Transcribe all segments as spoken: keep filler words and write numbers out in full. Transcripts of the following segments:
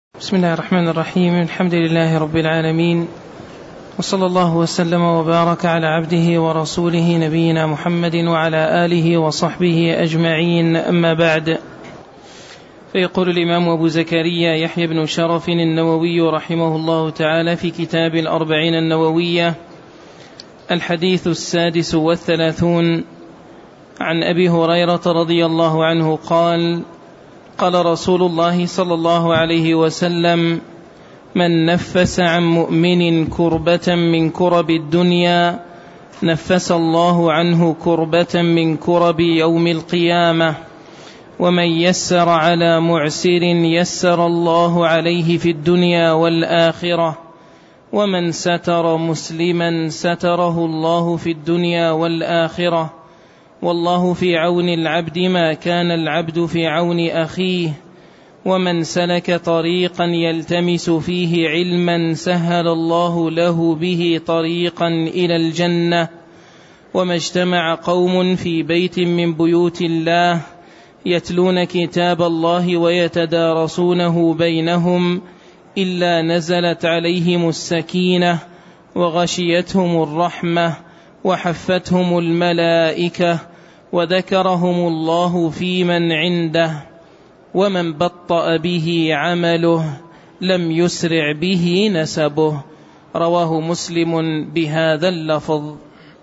بسم الله الرحمن الرحيم. الحمد لله رب العالمين، وصلى الله وسلم وبارك على عبده ورسوله نبينا محمد وعلى آله وصحبه أجمعين، أما بعد. فيقول الإمام أبو زكريا يحيى بن شرف النووي رحمه الله تعالى في كتاب الأربعين النووية: الحديث السادس والثلاثون، عن أبي هريرة رضي الله عنه قال: قال رسول الله صلى الله عليه وسلم: من نفس عن مؤمن كربة من كرب الدنيا نفس الله عنه كربة من كرب يوم القيامة، ومن يسر على معسر يسر الله عليه في الدنيا والآخرة، ومن ستر مسلما ستره الله في الدنيا والآخرة، والله في عون العبد ما كان العبد في عون أخيه، ومن سلك طريقا يلتمس فيه علما سهل الله له به طريقا إلى الجنة، وما اجتمع قوم في بيت من بيوت الله يتلون كتاب الله ويتدارسونه بينهم إلا نزلت عليهم السكينة وغشيتهم الرحمة وحفتهم الملائكة وذكرهم الله في من عنده، ومن بطأ به عمله لم يسرع به نسبه. رواه مسلم بهذا اللفظ.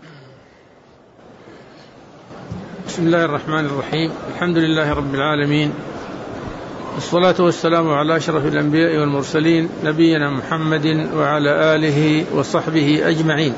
بسم الله الرحمن الرحيم. الحمد لله رب العالمين، والصلاة والسلام على أشرف الأنبياء والمرسلين نبينا محمد وعلى آله وصحبه أجمعين.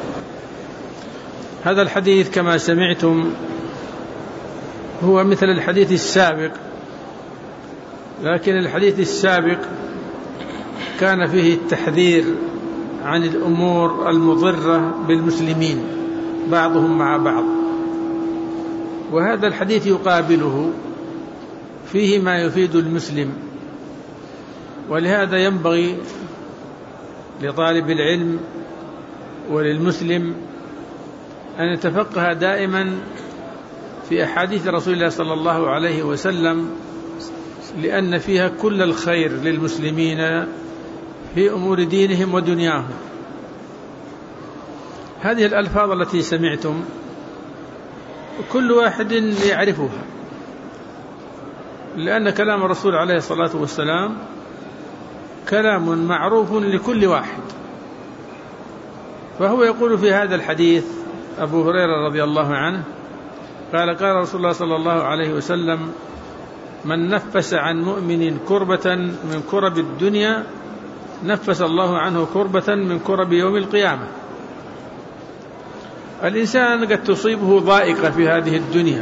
هذا الحديث كما سمعتم هو مثل الحديث السابق، لكن الحديث السابق كان فيه التحذير عن الأمور المضرة بالمسلمين بعضهم مع بعض، وهذا الحديث يقابله، فيه ما يفيد المسلم. ولهذا ينبغي لطالب العلم وللمسلم أن يتفقه دائما في أحاديث رسول الله صلى الله عليه وسلم، لأن فيها كل الخير للمسلمين في أمور دينهم ودنياهم. هذه الألفاظ التي سمعتم كل واحد يعرفها، لأن كلام الرسول عليه الصلاة والسلام كلام معروف لكل واحد. فهو يقول في هذا الحديث أبو هريرة رضي الله عنه قال: قال رسول الله صلى الله عليه وسلم: من نفس عن مؤمن كربة من كرب الدنيا نفس الله عنه كربة من كرب يوم القيامة. الإنسان قد تصيبه ضائقة في هذه الدنيا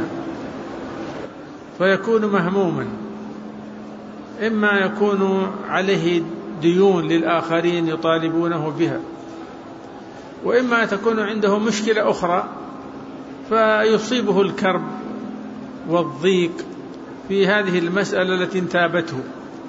فيكون مهموما، إما يكون عليه ديون للآخرين يطالبونه بها، وإما تكون عنده مشكلة أخرى فيصيبه الكرب والضيق في هذه المسألة التي انتابته.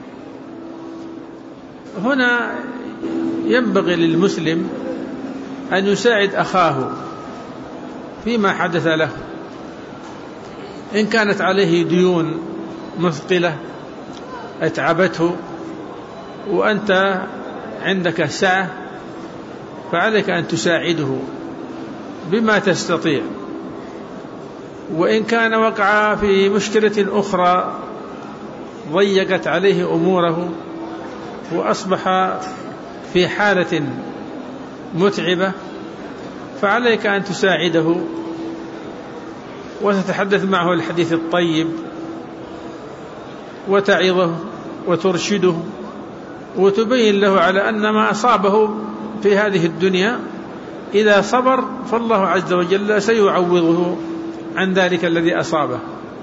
هنا ينبغي للمسلم أن يساعد أخاه فيما حدث له، إن كانت عليه ديون مثقلة أتعبته وأنت عندك سعة فعليك أن تساعده بما تستطيع. وإن كان وقع في مشكلة أخرى ضيقت عليه أموره وأصبح في حالة متعبة فعليك أن تساعده وتتحدث معه الحديث الطيب وتعظه وترشده وتبين له على أن ما أصابه في هذه الدنيا إذا صبر فالله عز وجل سيعوضه عن ذلك الذي أصابه.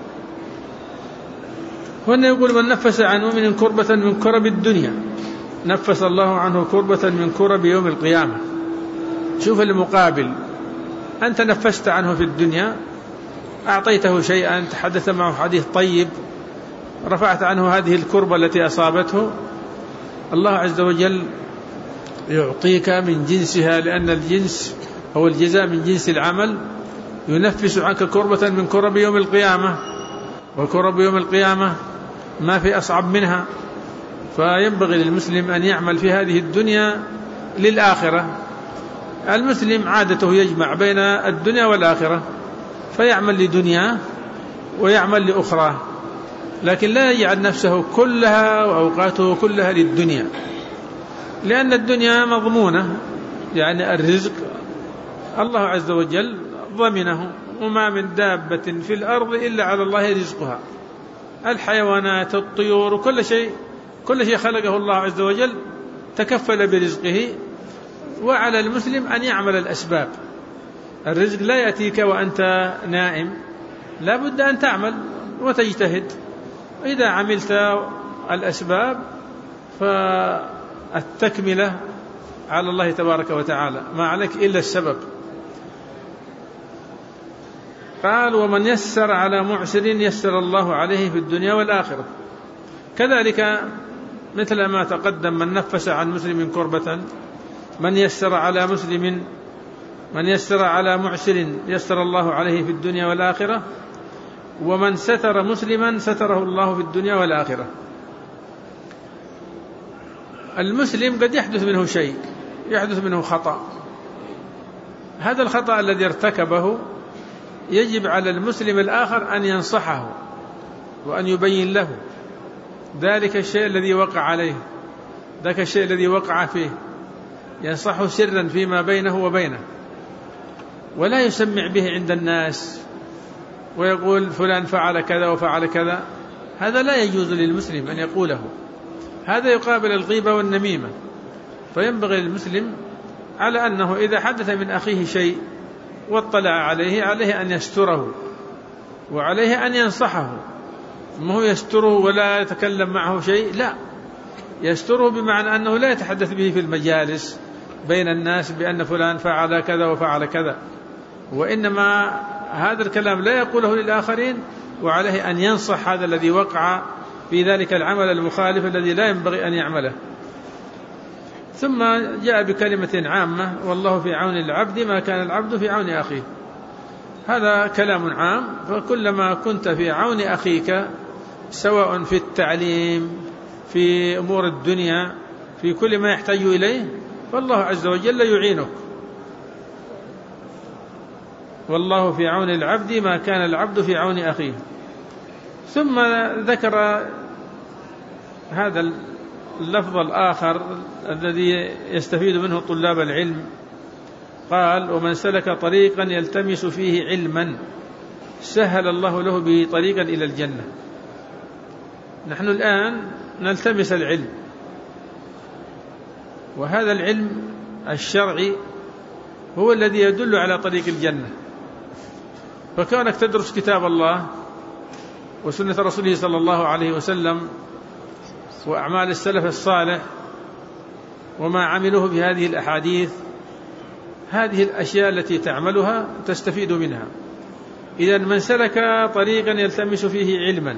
هنا يقول: من نفس عن مؤمن كربة من كرب الدنيا نفس الله عنه كربة من كرب يوم القيامة. شوف المقابل، أنت نفست عنه في الدنيا، أعطيته شيئا، تحدث معه حديث طيب، رفعت عنه هذه الكربة التي أصابته، الله عز وجل يعطيك من جنسها، لأن الجنس هو الجزاء من جنس العمل، ينفس عنك كربة من كرب يوم القيامة. وكرب يوم القيامة ما في أصعب منها، فينبغي للمسلم أن يعمل في هذه الدنيا للآخرة. المسلم عادته يجمع بين الدنيا والآخرة، فيعمل لدنياه ويعمل لأخرى، لكن لا يجعل نفسه كلها وأوقاته كلها للدنيا، لأن الدنيا مضمونة، يعني الرزق الله عز وجل ضمنه، وما من دابة في الأرض إلا على الله رزقها، الحيوانات الطيور وكل شيء كل شيء خلقه الله عز وجل تكفل برزقه. وعلى المسلم أن يعمل الأسباب. الرزق لا يأتيك وأنت نائم، لا بد أن تعمل وتجتهد. إذا عملت الأسباب فالتكملة على الله تبارك وتعالى، ما عليك إلا السبب. قال: ومن يسر على معسر يسر الله عليه في الدنيا والآخرة. كذلك مثل ما تقدم، من نفس عن مسلم كربة، من يسر على مسلم من يسر على معسر يسر الله عليه في الدنيا والآخرة، ومن ستر مسلما ستره الله في الدنيا والآخرة. المسلم قد يحدث منه شيء، يحدث منه خطأ، هذا الخطأ الذي ارتكبه يجب على المسلم الآخر أن ينصحه وأن يبين له ذلك الشيء الذي وقع عليه، ذاك الشيء الذي وقع فيه، ينصحه سرا فيما بينه وبينه، ولا يسمع به عند الناس ويقول فلان فعل كذا وفعل كذا. هذا لا يجوز للمسلم أن يقوله، هذا يقابل الغيبة والنميمة. فينبغي للمسلم على أنه إذا حدث من أخيه شيء واطلع عليه عليه أن يستره، وعليه أن ينصحه، ما هو يستره ولا يتكلم معه شيء، لا، يستره بمعنى أنه لا يتحدث به في المجالس بين الناس بأن فلان فعل كذا وفعل كذا، وإنما هذا الكلام لا يقوله للآخرين، وعليه أن ينصح هذا الذي وقع في ذلك العمل المخالف الذي لا ينبغي أن يعمله. ثم جاء بكلمة عامة: والله في عون العبد ما كان العبد في عون أخيه. هذا كلام عام، فكلما كنت في عون أخيك سواء في التعليم، في أمور الدنيا، في كل ما يحتاج إليه، فالله عز وجل يعينك. والله في عون العبد ما كان العبد في عون أخيه. ثم ذكر هذا اللفظ الآخر الذي يستفيد منه طلاب العلم، قال: ومن سلك طريقا يلتمس فيه علما سهل الله له به طريقا إلى الجنة. نحن الآن نلتمس العلم، وهذا العلم الشرعي هو الذي يدل على طريق الجنة. فكونك تدرس كتاب الله وسنة رسوله صلى الله عليه وسلم وأعمال السلف الصالح وما عملوه بهذه الأحاديث، هذه الأشياء التي تعملها تستفيد منها. إذن من سلك طريقا يلتمس فيه علما،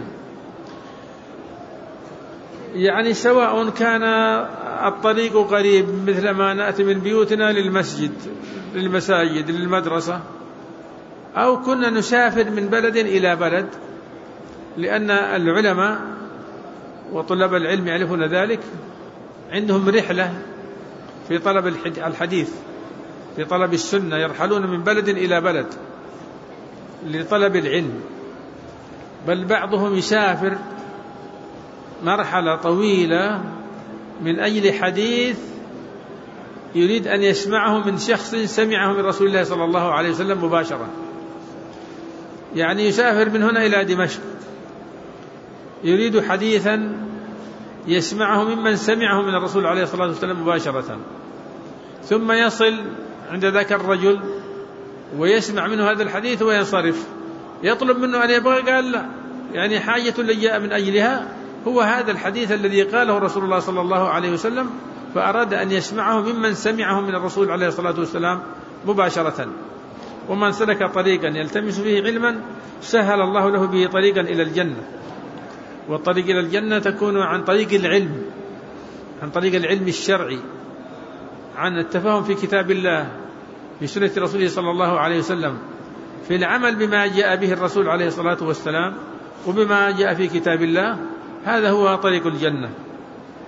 يعني سواء كان الطريق قريب مثل ما نأتي من بيوتنا للمسجد للمساجد للمدرسة، أو كنا نسافر من بلد إلى بلد، لأن العلماء وطلاب العلم يعرفون ذلك، عندهم رحلة في طلب الحديث، في طلب السنة، يرحلون من بلد إلى بلد لطلب العلم، بل بعضهم يسافر مرحلة طويلة من أجل حديث يريد أن يسمعه من شخص سمعه من رسول الله صلى الله عليه وسلم مباشرة. يعني يسافر من هنا إلى دمشق يريد حديثا يسمعه ممن سمعه من الرسول عليه الصلاة والسلام مباشرة، ثم يصل عند ذاك الرجل ويسمع منه هذا الحديث وينصرف، يطلب منه أن يبغى، قال لا، يعني حاجة اللي جاء من أجلها هو هذا الحديث الذي قاله رسول الله صلى الله عليه وسلم، فأراد أن يسمعه ممن سمعه من الرسول عليه الصلاة والسلام مباشرة. ومن سلك طريقا يلتمس فيه علما سهل الله له به طريقا إلى الجنة. والطريق إلى الجنة تكون عن طريق العلم، عن طريق العلم الشرعي، عن التفاهم في كتاب الله، في سنة رسوله صلى الله عليه وسلم، في العمل بما جاء به الرسول عليه الصلاة والسلام وبما جاء في كتاب الله. هذا هو طريق الجنة.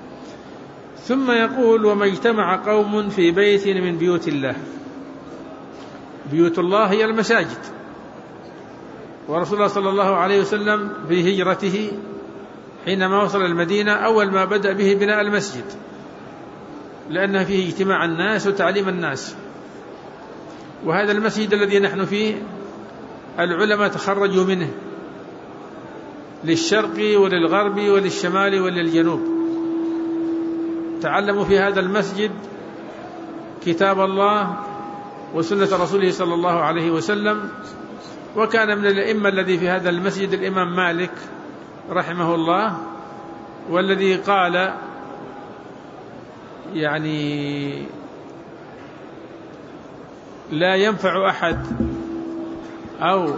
ثم يقول: وما اجتمع قوم في بيت من بيوت الله. بيوت الله هي المساجد، ورسول الله صلى الله عليه وسلم في هجرته حينما وصل المدينة أول ما بدأ به بناء المسجد، لأن فيه اجتماع الناس وتعليم الناس. وهذا المسجد الذي نحن فيه العلماء تخرجوا منه للشرق وللغرب وللشمال وللجنوب، تعلموا في هذا المسجد كتاب الله وسنة رسوله صلى الله عليه وسلم. وكان من الأئمة الذي في هذا المسجد الإمام مالك رحمه الله، والذي قال يعني لا ينفع أحد أو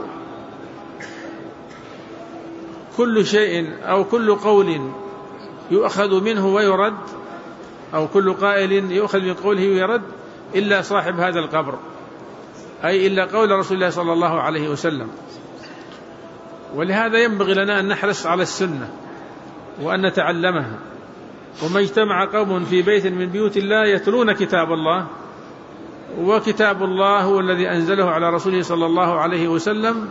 كل شيء أو كل قول يؤخذ منه ويرد، أو كل قائل يؤخذ من قوله ويرد إلا صاحب هذا القبر، أي إلا قول رسول الله صلى الله عليه وسلم. ولهذا ينبغي لنا أن نحرص على السنة وأن نتعلمها. وما اجتمع قوم في بيت من بيوت الله يتلون كتاب الله، وكتاب الله هو الذي أنزله على رسوله صلى الله عليه وسلم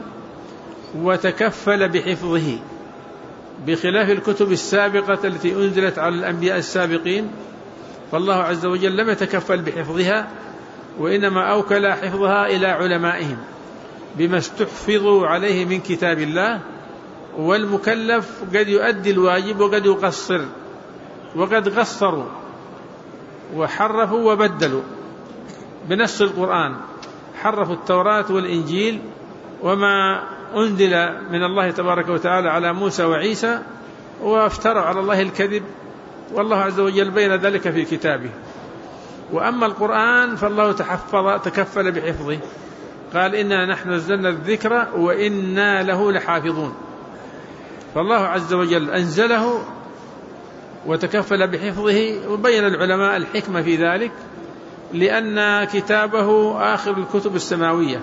وتكفل بحفظه، بخلاف الكتب السابقة التي أنزلت على الأنبياء السابقين، فالله عز وجل لم يتكفل بحفظها، وإنما أوكل حفظها إلى علمائهم بما استحفظوا عليه من كتاب الله. والمكلف قد يؤدي الواجب وقد يقصر، وقد قصروا وحرفوا وبدلوا بنص القرآن، حرفوا التوراة والإنجيل وما أنزل من الله تبارك وتعالى على موسى وعيسى، وافتروا على الله الكذب، والله عز وجل بين ذلك في كتابه. وأما القرآن فالله تحفظ تكفل بحفظه، قال: إنا نحن نزلنا الذكر وإنا له لحافظون. فالله عز وجل أنزله وتكفل بحفظه. وبين العلماء الحكمة في ذلك، لأن كتابه آخر الكتب السماوية،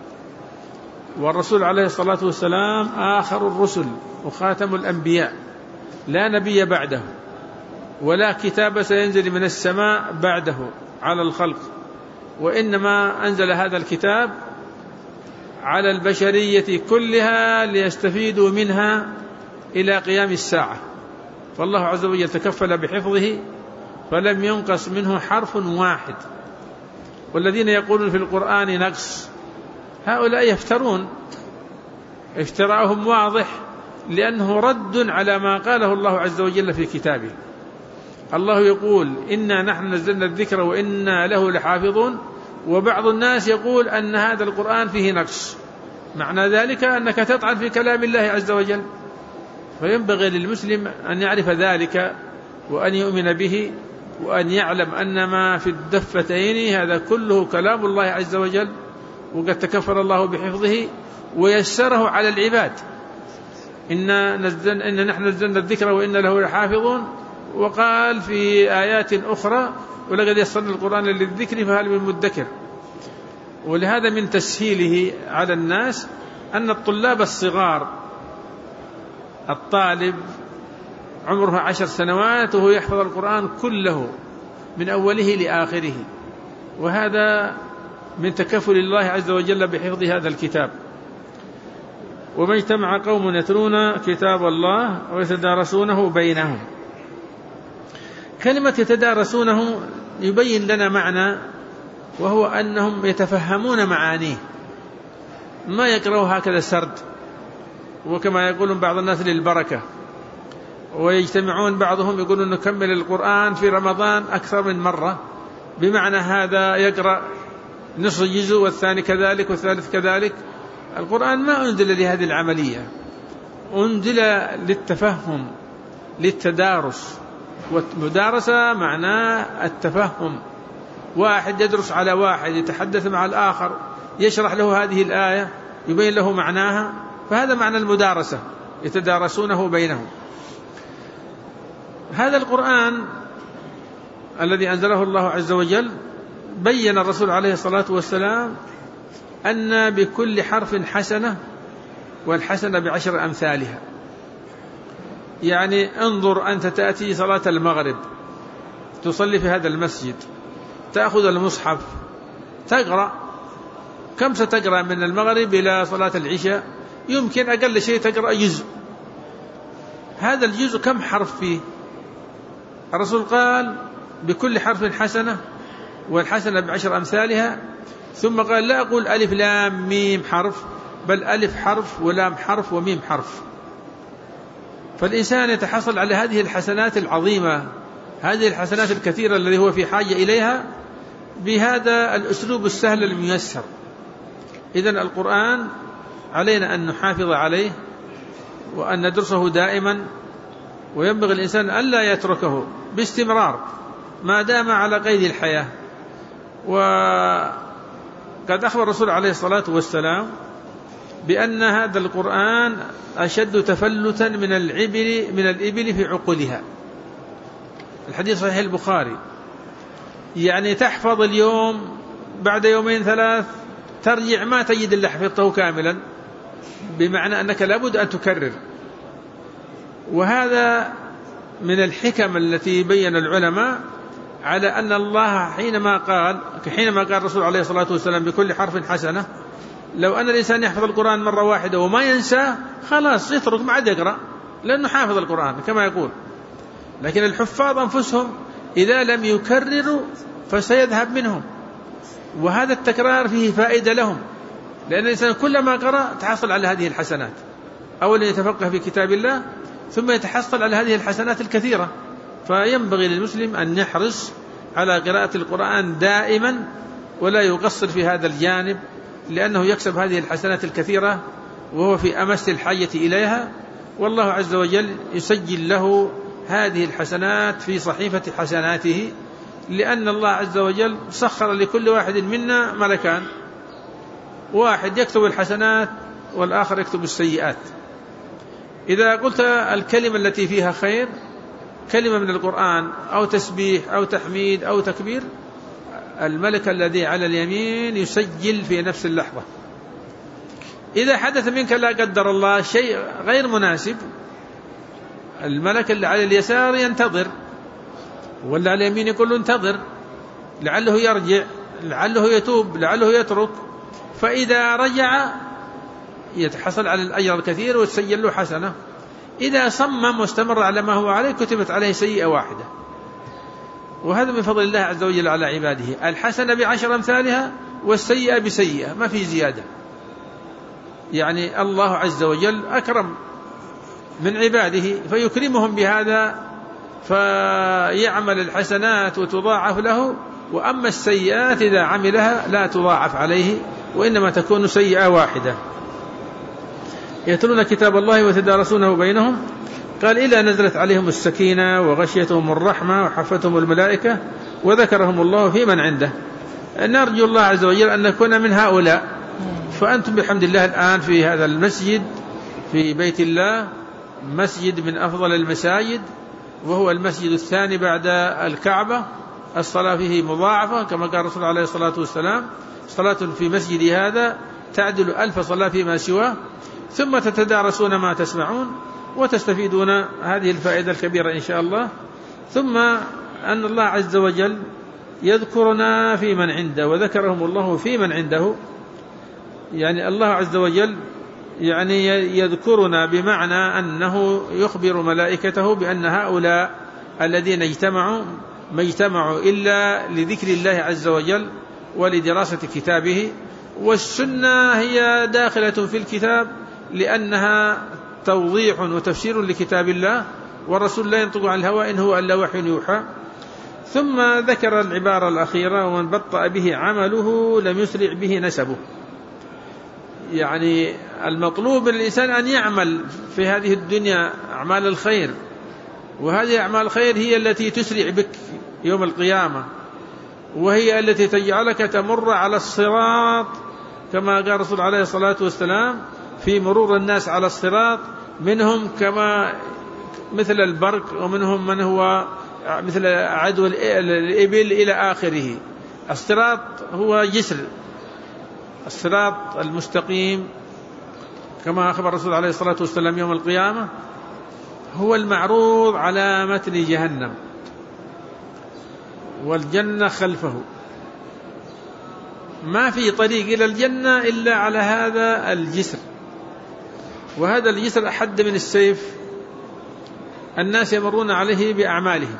والرسول عليه الصلاة والسلام آخر الرسل وخاتم الأنبياء، لا نبي بعده ولا كتاب سينزل من السماء بعده على الخلق، وإنما أنزل هذا الكتاب على البشرية كلها ليستفيدوا منها إلى قيام الساعة. فالله عز وجل تكفل بحفظه فلم ينقص منه حرف واحد. والذين يقولون في القرآن نقص هؤلاء يفترون، افتراءهم واضح، لأنه رد على ما قاله الله عز وجل في كتابه. الله يقول: إنا نحن نزلنا الذكر وإنا له لحافظون، وبعض الناس يقول أن هذا القرآن فيه نقص، معنى ذلك أنك تطعن في كلام الله عز وجل. فينبغي للمسلم أن يعرف ذلك وأن يؤمن به، وأن يعلم أن ما في الدفتين هذا كله كلام الله عز وجل، وقد تكفل الله بحفظه ويسره على العباد. إنا, نزل إنا نحن نزلنا الذكر وإنا له لحافظون. وقال في آيات أخرى: ولقد يسرنا القرآن للذكر فهل من مدكر. ولهذا من تسهيله على الناس أن الطلاب الصغار، الطالب عمره عشر سنوات وهو يحفظ القرآن كله من أوله لآخره، وهذا من تكفل الله عز وجل بحفظ هذا الكتاب. وما اجتمع قوم يتلون كتاب الله ويتدارسونه بينهم. كلمة يتدارسونه يبين لنا معنى، وهو أنهم يتفهمون معانيه، ما يقرأوا هكذا سرد، وكما يقولون بعض الناس للبركة. ويجتمعون بعضهم يقولون نكمل القرآن في رمضان أكثر من مرة، بمعنى هذا يقرأ نصف جزء والثاني كذلك والثالث كذلك. القرآن ما أنزل لهذه العملية، أنزل للتفهم، للتدارس. والمدارسة معناه التفهم، واحد يدرس على واحد، يتحدث مع الآخر، يشرح له هذه الآية، يبين له معناها، فهذا معنى المدارسة، يتدارسونه بينهم. هذا القرآن الذي أنزله الله عز وجل بين الرسول عليه الصلاة والسلام أن بكل حرف حسنة، والحسنة بعشر أمثالها. يعني انظر أنت تأتي صلاة المغرب تصلي في هذا المسجد، تأخذ المصحف تقرأ، كم ستقرأ من المغرب إلى صلاة العشاء؟ يمكن أقل شيء تقرأ جزء. هذا الجزء كم حرف فيه؟ الرسول قال بكل حرف حسنة، والحسنة بعشر أمثالها. ثم قال لا أقول ألف لام ميم حرف، بل ألف حرف ولام حرف وميم حرف. فالإنسان يتحصل على هذه الحسنات العظيمة، هذه الحسنات الكثيرة التي هو في حاجة إليها، بهذا الأسلوب السهل الميسر. إذن القرآن علينا أن نحافظ عليه وأن ندرسه دائما، وينبغي الإنسان ألا يتركه باستمرار ما دام على قيد الحياة. وقد أخبر الرسول عليه الصلاة والسلام بأن هذا القرآن أشد تفلتا من الإبل من الإبل في عقولها. الحديث صحيح البخاري، يعني تحفظ اليوم بعد يومين ثلاث ترجع ما تجد اللي حفظته كاملا، بمعنى أنك لابد أن تكرر. وهذا من الحكم التي بين العلماء على أن الله حينما قال حينما قال الرسول عليه الصلاة والسلام بكل حرف حسنة، لو أن الإنسان يحفظ القرآن مرة واحدة وما ينسى خلاص يترك ما عاد يقرأ، لأنه حافظ القرآن كما يقول. لكن الحفاظ أنفسهم إذا لم يكرروا فسيذهب منهم، وهذا التكرار فيه فائدة لهم، لأن الإنسان كلما قرأ تحصل على هذه الحسنات. أولا يتفقه في كتاب الله، ثم يتحصل على هذه الحسنات الكثيرة. فينبغي للمسلم أن يحرص على قراءة القرآن دائما ولا يقصر في هذا الجانب، لأنه يكسب هذه الحسنات الكثيرة وهو في أمس الحاجة إليها، والله عز وجل يسجل له هذه الحسنات في صحيفة حسناته، لأن الله عز وجل سخر لكل واحد منا ملكان، واحد يكتب الحسنات والآخر يكتب السيئات. إذا قلت الكلمة التي فيها خير كلمة من القرآن أو تسبيح أو تحميد أو تكبير، الملك الذي على اليمين يسجل في نفس اللحظة. إذا حدث منك لا قدر الله شيء غير مناسب، الملك اللي على اليسار ينتظر، ولا على اليمين يقول له انتظر لعله يرجع، لعله يتوب، لعله يترك. فإذا رجع يتحصل على الأجر الكثير وتسجل له حسنة. إذا صمم واستمر على ما هو عليه كتبت عليه سيئة واحدة. وهذا من فضل الله عز وجل على عباده، الحسنة بعشر أمثالها والسيئة بسيئة، ما في زيادة. يعني الله عز وجل أكرم من عباده فيكرمهم بهذا، فيعمل الحسنات وتضاعف له، وأما السيئات إذا عملها لا تضاعف عليه وإنما تكون سيئة واحدة. يتلون كتاب الله ويتدارسونه بينهم، قال إلا نزلت عليهم السكينة وغشيتهم الرحمة وحفتهم الملائكة وذكرهم الله في من عنده. نرجو الله عز وجل أن نكون من هؤلاء. فأنتم بحمد الله الآن في هذا المسجد في بيت الله، مسجد من أفضل المساجد، وهو المسجد الثاني بعد الكعبة، الصلاة فيه مضاعفة كما قال الرسول عليه الصلاة والسلام: صلاة في مسجد هذا تعدل ألف صلاة فيما سواه. ثم تتدارسون ما تسمعون وتستفيدون هذه الفائدة الكبيرة إن شاء الله. ثم أن الله عز وجل يذكرنا في من عنده وذكرهم الله في من عنده، يعني الله عز وجل يعني يذكرنا بمعنى أنه يخبر ملائكته بأن هؤلاء الذين اجتمعوا ما اجتمعوا إلا لذكر الله عز وجل ولدراسة كتابه. والسنة هي داخلة في الكتاب لأنها توضيح وتفسير لكتاب الله، والرسول لا ينطق عن الهوى إن هو إلا وحي يوحى. ثم ذكر العبارة الأخيرة: ومن بطأ به عمله لم يسرع به نسبه. يعني المطلوب من الإنسان أن يعمل في هذه الدنيا أعمال الخير، وهذه أعمال الخير هي التي تسرع بك يوم القيامة، وهي التي تجعلك تمر على الصراط كما قال الرسول عليه الصلاة والسلام في مرور الناس على الصراط: منهم كما مثل البرق، ومنهم من هو مثل عدو الإبل إلى آخره. الصراط هو جسر، الصراط المستقيم كما أخبر الرسول عليه الصلاة والسلام يوم القيامة هو المعروض على متن جهنم. والجنة خلفه، ما في طريق إلى الجنة إلا على هذا الجسر، وهذا الجسر أحد من السيف، الناس يمرون عليه بأعمالهم،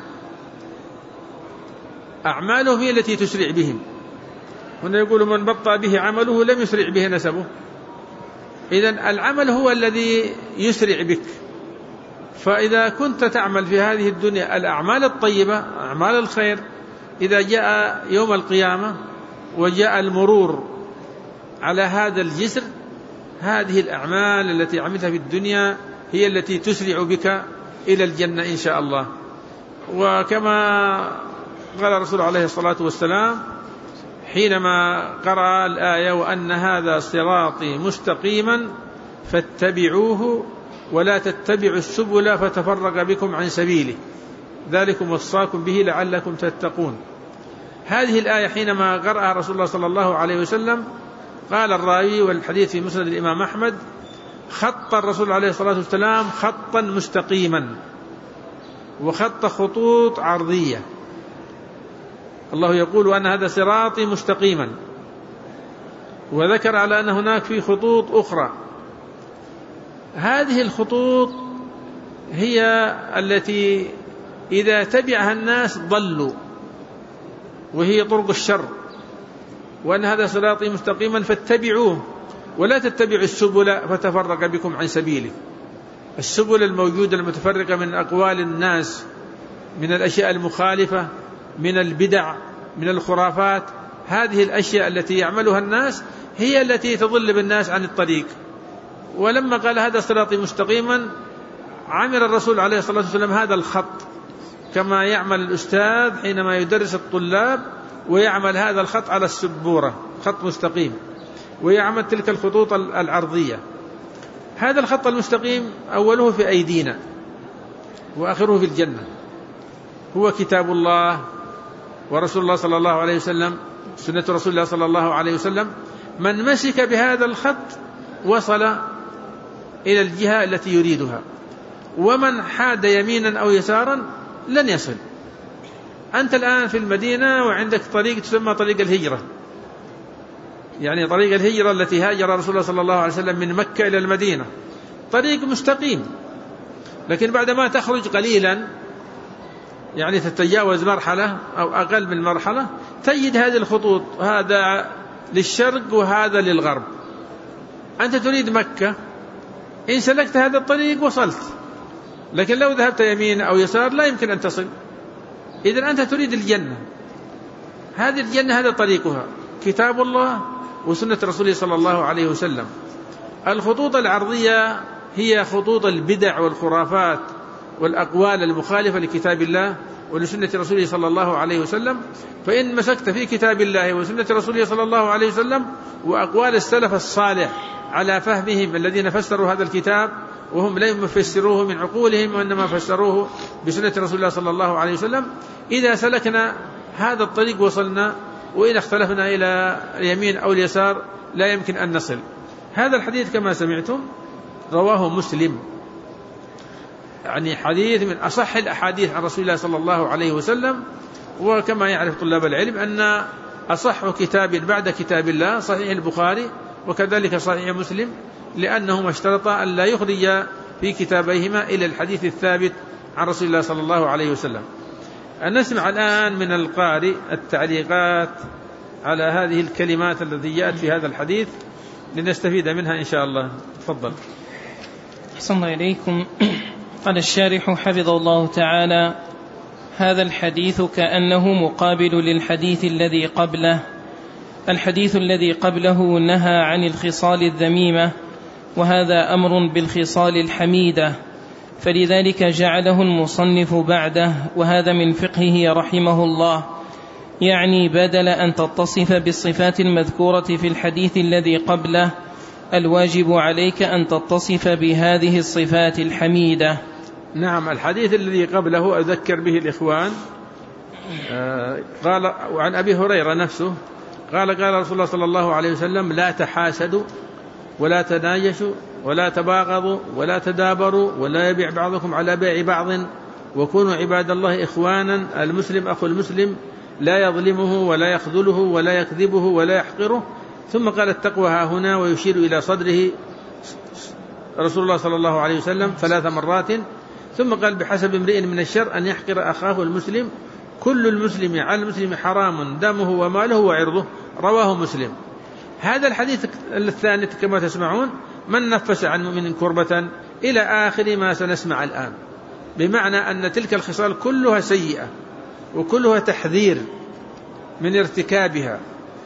أعمالهم هي التي تسرع بهم. هنا يقول من بطأ به عمله لم يسرع به نسبه. إذن العمل هو الذي يسرع بك. فإذا كنت تعمل في هذه الدنيا الأعمال الطيبة، أعمال الخير، إذا جاء يوم القيامة وجاء المرور على هذا الجسر، هذه الأعمال التي عملتها في الدنيا هي التي تسرع بك إلى الجنة إن شاء الله. وكما قال الرسول عليه الصلاة والسلام حينما قرأ الآية وأن هذا صراطي مستقيما فاتبعوه ولا تتبعوا السبل فتفرق بكم عن سبيله ذلكم وصاكم به لعلكم تتقون. هذه الآية حينما قرأها رسول الله صلى الله عليه وسلم قال الراوي، والحديث في مسند الإمام أحمد، خط الرسول عليه الصلاة والسلام خطا مستقيما وخط خطوط عرضية. الله يقول وأن هذا صراطي مستقيما، وذكر على أن هناك في خطوط أخرى. هذه الخطوط هي التي إذا تبعها الناس ضلوا، وهي طرق الشر. وأن هذا صراطي مستقيما فاتبعوه ولا تتبعوا السبل فتفرق بكم عن سبيله. السبل الموجودة المتفرقة من أقوال الناس، من الأشياء المخالفة، من البدع، من الخرافات، هذه الأشياء التي يعملها الناس هي التي تضل بالناس عن الطريق. ولما قال هذا صراطي مستقيما عمل الرسول عليه الصلاة والسلام هذا الخط كما يعمل الأستاذ حينما يدرس الطلاب ويعمل هذا الخط على السبورة، خط مستقيم، ويعمل تلك الخطوط العرضية. هذا الخط المستقيم أوله في أيدينا وآخره في الجنة، هو كتاب الله ورسول الله صلى الله عليه وسلم، سنة رسول الله صلى الله عليه وسلم. من مسك بهذا الخط وصل إلى الجهة التي يريدها، ومن حاد يمينا أو يسارا لن يصل. أنت الآن في المدينة وعندك طريق تسمى طريق الهجرة، يعني طريق الهجرة التي هاجر رسول الله صلى الله عليه وسلم من مكة إلى المدينة، طريق مستقيم. لكن بعدما تخرج قليلا، يعني تتجاوز مرحلة أو أقل من مرحلة، تجد هذه الخطوط، هذا للشرق وهذا للغرب. أنت تريد مكة، إن سلكت هذا الطريق وصلت، لكن لو ذهبت يمين أو يسار لا يمكن أن تصل. إذن أنت تريد الجنة، هذه الجنة هذا طريقها كتاب الله وسنة رسوله صلى الله عليه وسلم. الخطوط العرضية هي خطوط البدع والخرافات والأقوال المخالفة لكتاب الله ولسنة رسوله صلى الله عليه وسلم. فإن مسكت في كتاب الله وسنة رسوله صلى الله عليه وسلم وأقوال السلف الصالح على فهمهم الذين فسروا هذا الكتاب، وهم لم يفسروه من عقولهم وإنما فسروه بسنة رسول الله صلى الله عليه وسلم، إذا سلكنا هذا الطريق وصلنا، وإن اختلفنا إلى اليمين أو اليسار لا يمكن أن نصل. هذا الحديث كما سمعتم رواه مسلم، يعني حديث من أصح الأحاديث عن رسول الله صلى الله عليه وسلم. وكما يعرف طلاب العلم أن أصح كتاب بعد كتاب الله صحيح البخاري وكذلك صحيح مسلم، لأنهما اشترطا أن لا يخرج في كتابيهما إلى الحديث الثابت عن رسول الله صلى الله عليه وسلم. نسمع الآن من القارئ التعليقات على هذه الكلمات التي جاءت في هذا الحديث لنستفيد منها إن شاء الله. تفضل. أحسن إليكم. قال الشارح حفظه الله تعالى: هذا الحديث كأنه مقابل للحديث الذي قبله. الحديث الذي قبله نهى عن الخصال الذميمة، وهذا أمر بالخصال الحميدة، فلذلك جعله المصنف بعده، وهذا من فقهه رحمه الله، يعني بدل أن تتصف بالصفات المذكورة في الحديث الذي قبله الواجب عليك أن تتصف بهذه الصفات الحميدة. نعم، الحديث الذي قبله أذكر به الإخوان. آه قال وعن أبي هريرة نفسه قال قال رسول الله صلى الله عليه وسلم: لا تحاسدوا ولا تناجشوا ولا تباغضوا ولا تدابروا ولا يبيع بعضكم على بيع بعض، وكونوا عباد الله إخوانا، المسلم أخو المسلم، لا يظلمه ولا يخذله ولا يكذبه ولا يحقره. ثم قال التقوى ها هنا، ويشير إلى صدره رسول الله صلى الله عليه وسلم ثلاث مرات. ثم قال بحسب امرئ من الشر أن يحقر أخاه المسلم، كل المسلم على المسلم حرام دمه وماله وعرضه، رواه مسلم. هذا الحديث الثاني كما تسمعون: من نفس عن مؤمن كربة، إلى آخر ما سنسمع الآن، بمعنى أن تلك الخصال كلها سيئة وكلها تحذير من ارتكابها.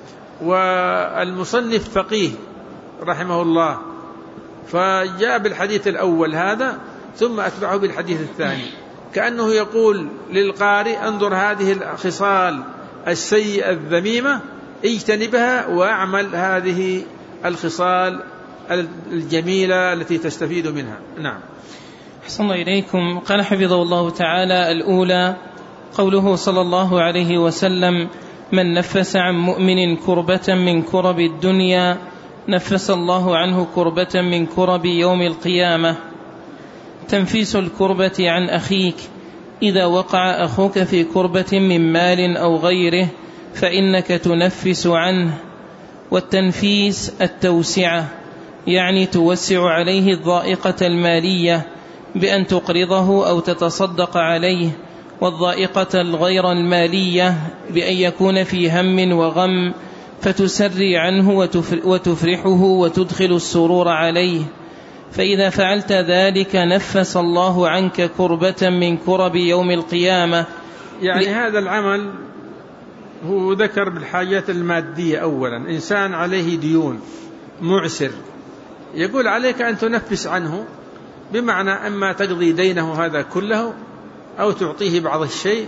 والمصنف فقيه رحمه الله، فجاء بالحديث الأول هذا ثم أتبعه بالحديث الثاني، كأنه يقول للقارئ: انظر هذه الخصال السيئة الذميمة، اجتنبها وأعمل هذه الخصال الجميلة التي تستفيد منها. نعم. أحسن إليكم. قال حفظه الله تعالى: الأولى قوله صلى الله عليه وسلم: من نفس عن مؤمن كربة من كرب الدنيا نفس الله عنه كربة من كرب يوم القيامة. تنفيس الكربة عن أخيك: إذا وقع أخوك في كربة من مال أو غيره فإنك تنفس عنه. والتنفيس التوسعة، يعني توسع عليه الضائقة المالية بأن تقرضه أو تتصدق عليه، والضائقة الغير المالية بأن يكون في هم وغم فتسري عنه وتفرحه وتدخل السرور عليه، فإذا فعلت ذلك نفس الله عنك كربة من كرب يوم القيامة. يعني هذا العمل هو ذكر بالحاجات المادية أولا. إنسان عليه ديون، معسر، يقول عليك أن تنفس عنه، بمعنى أما تقضي دينه هذا كله أو تعطيه بعض الشيء.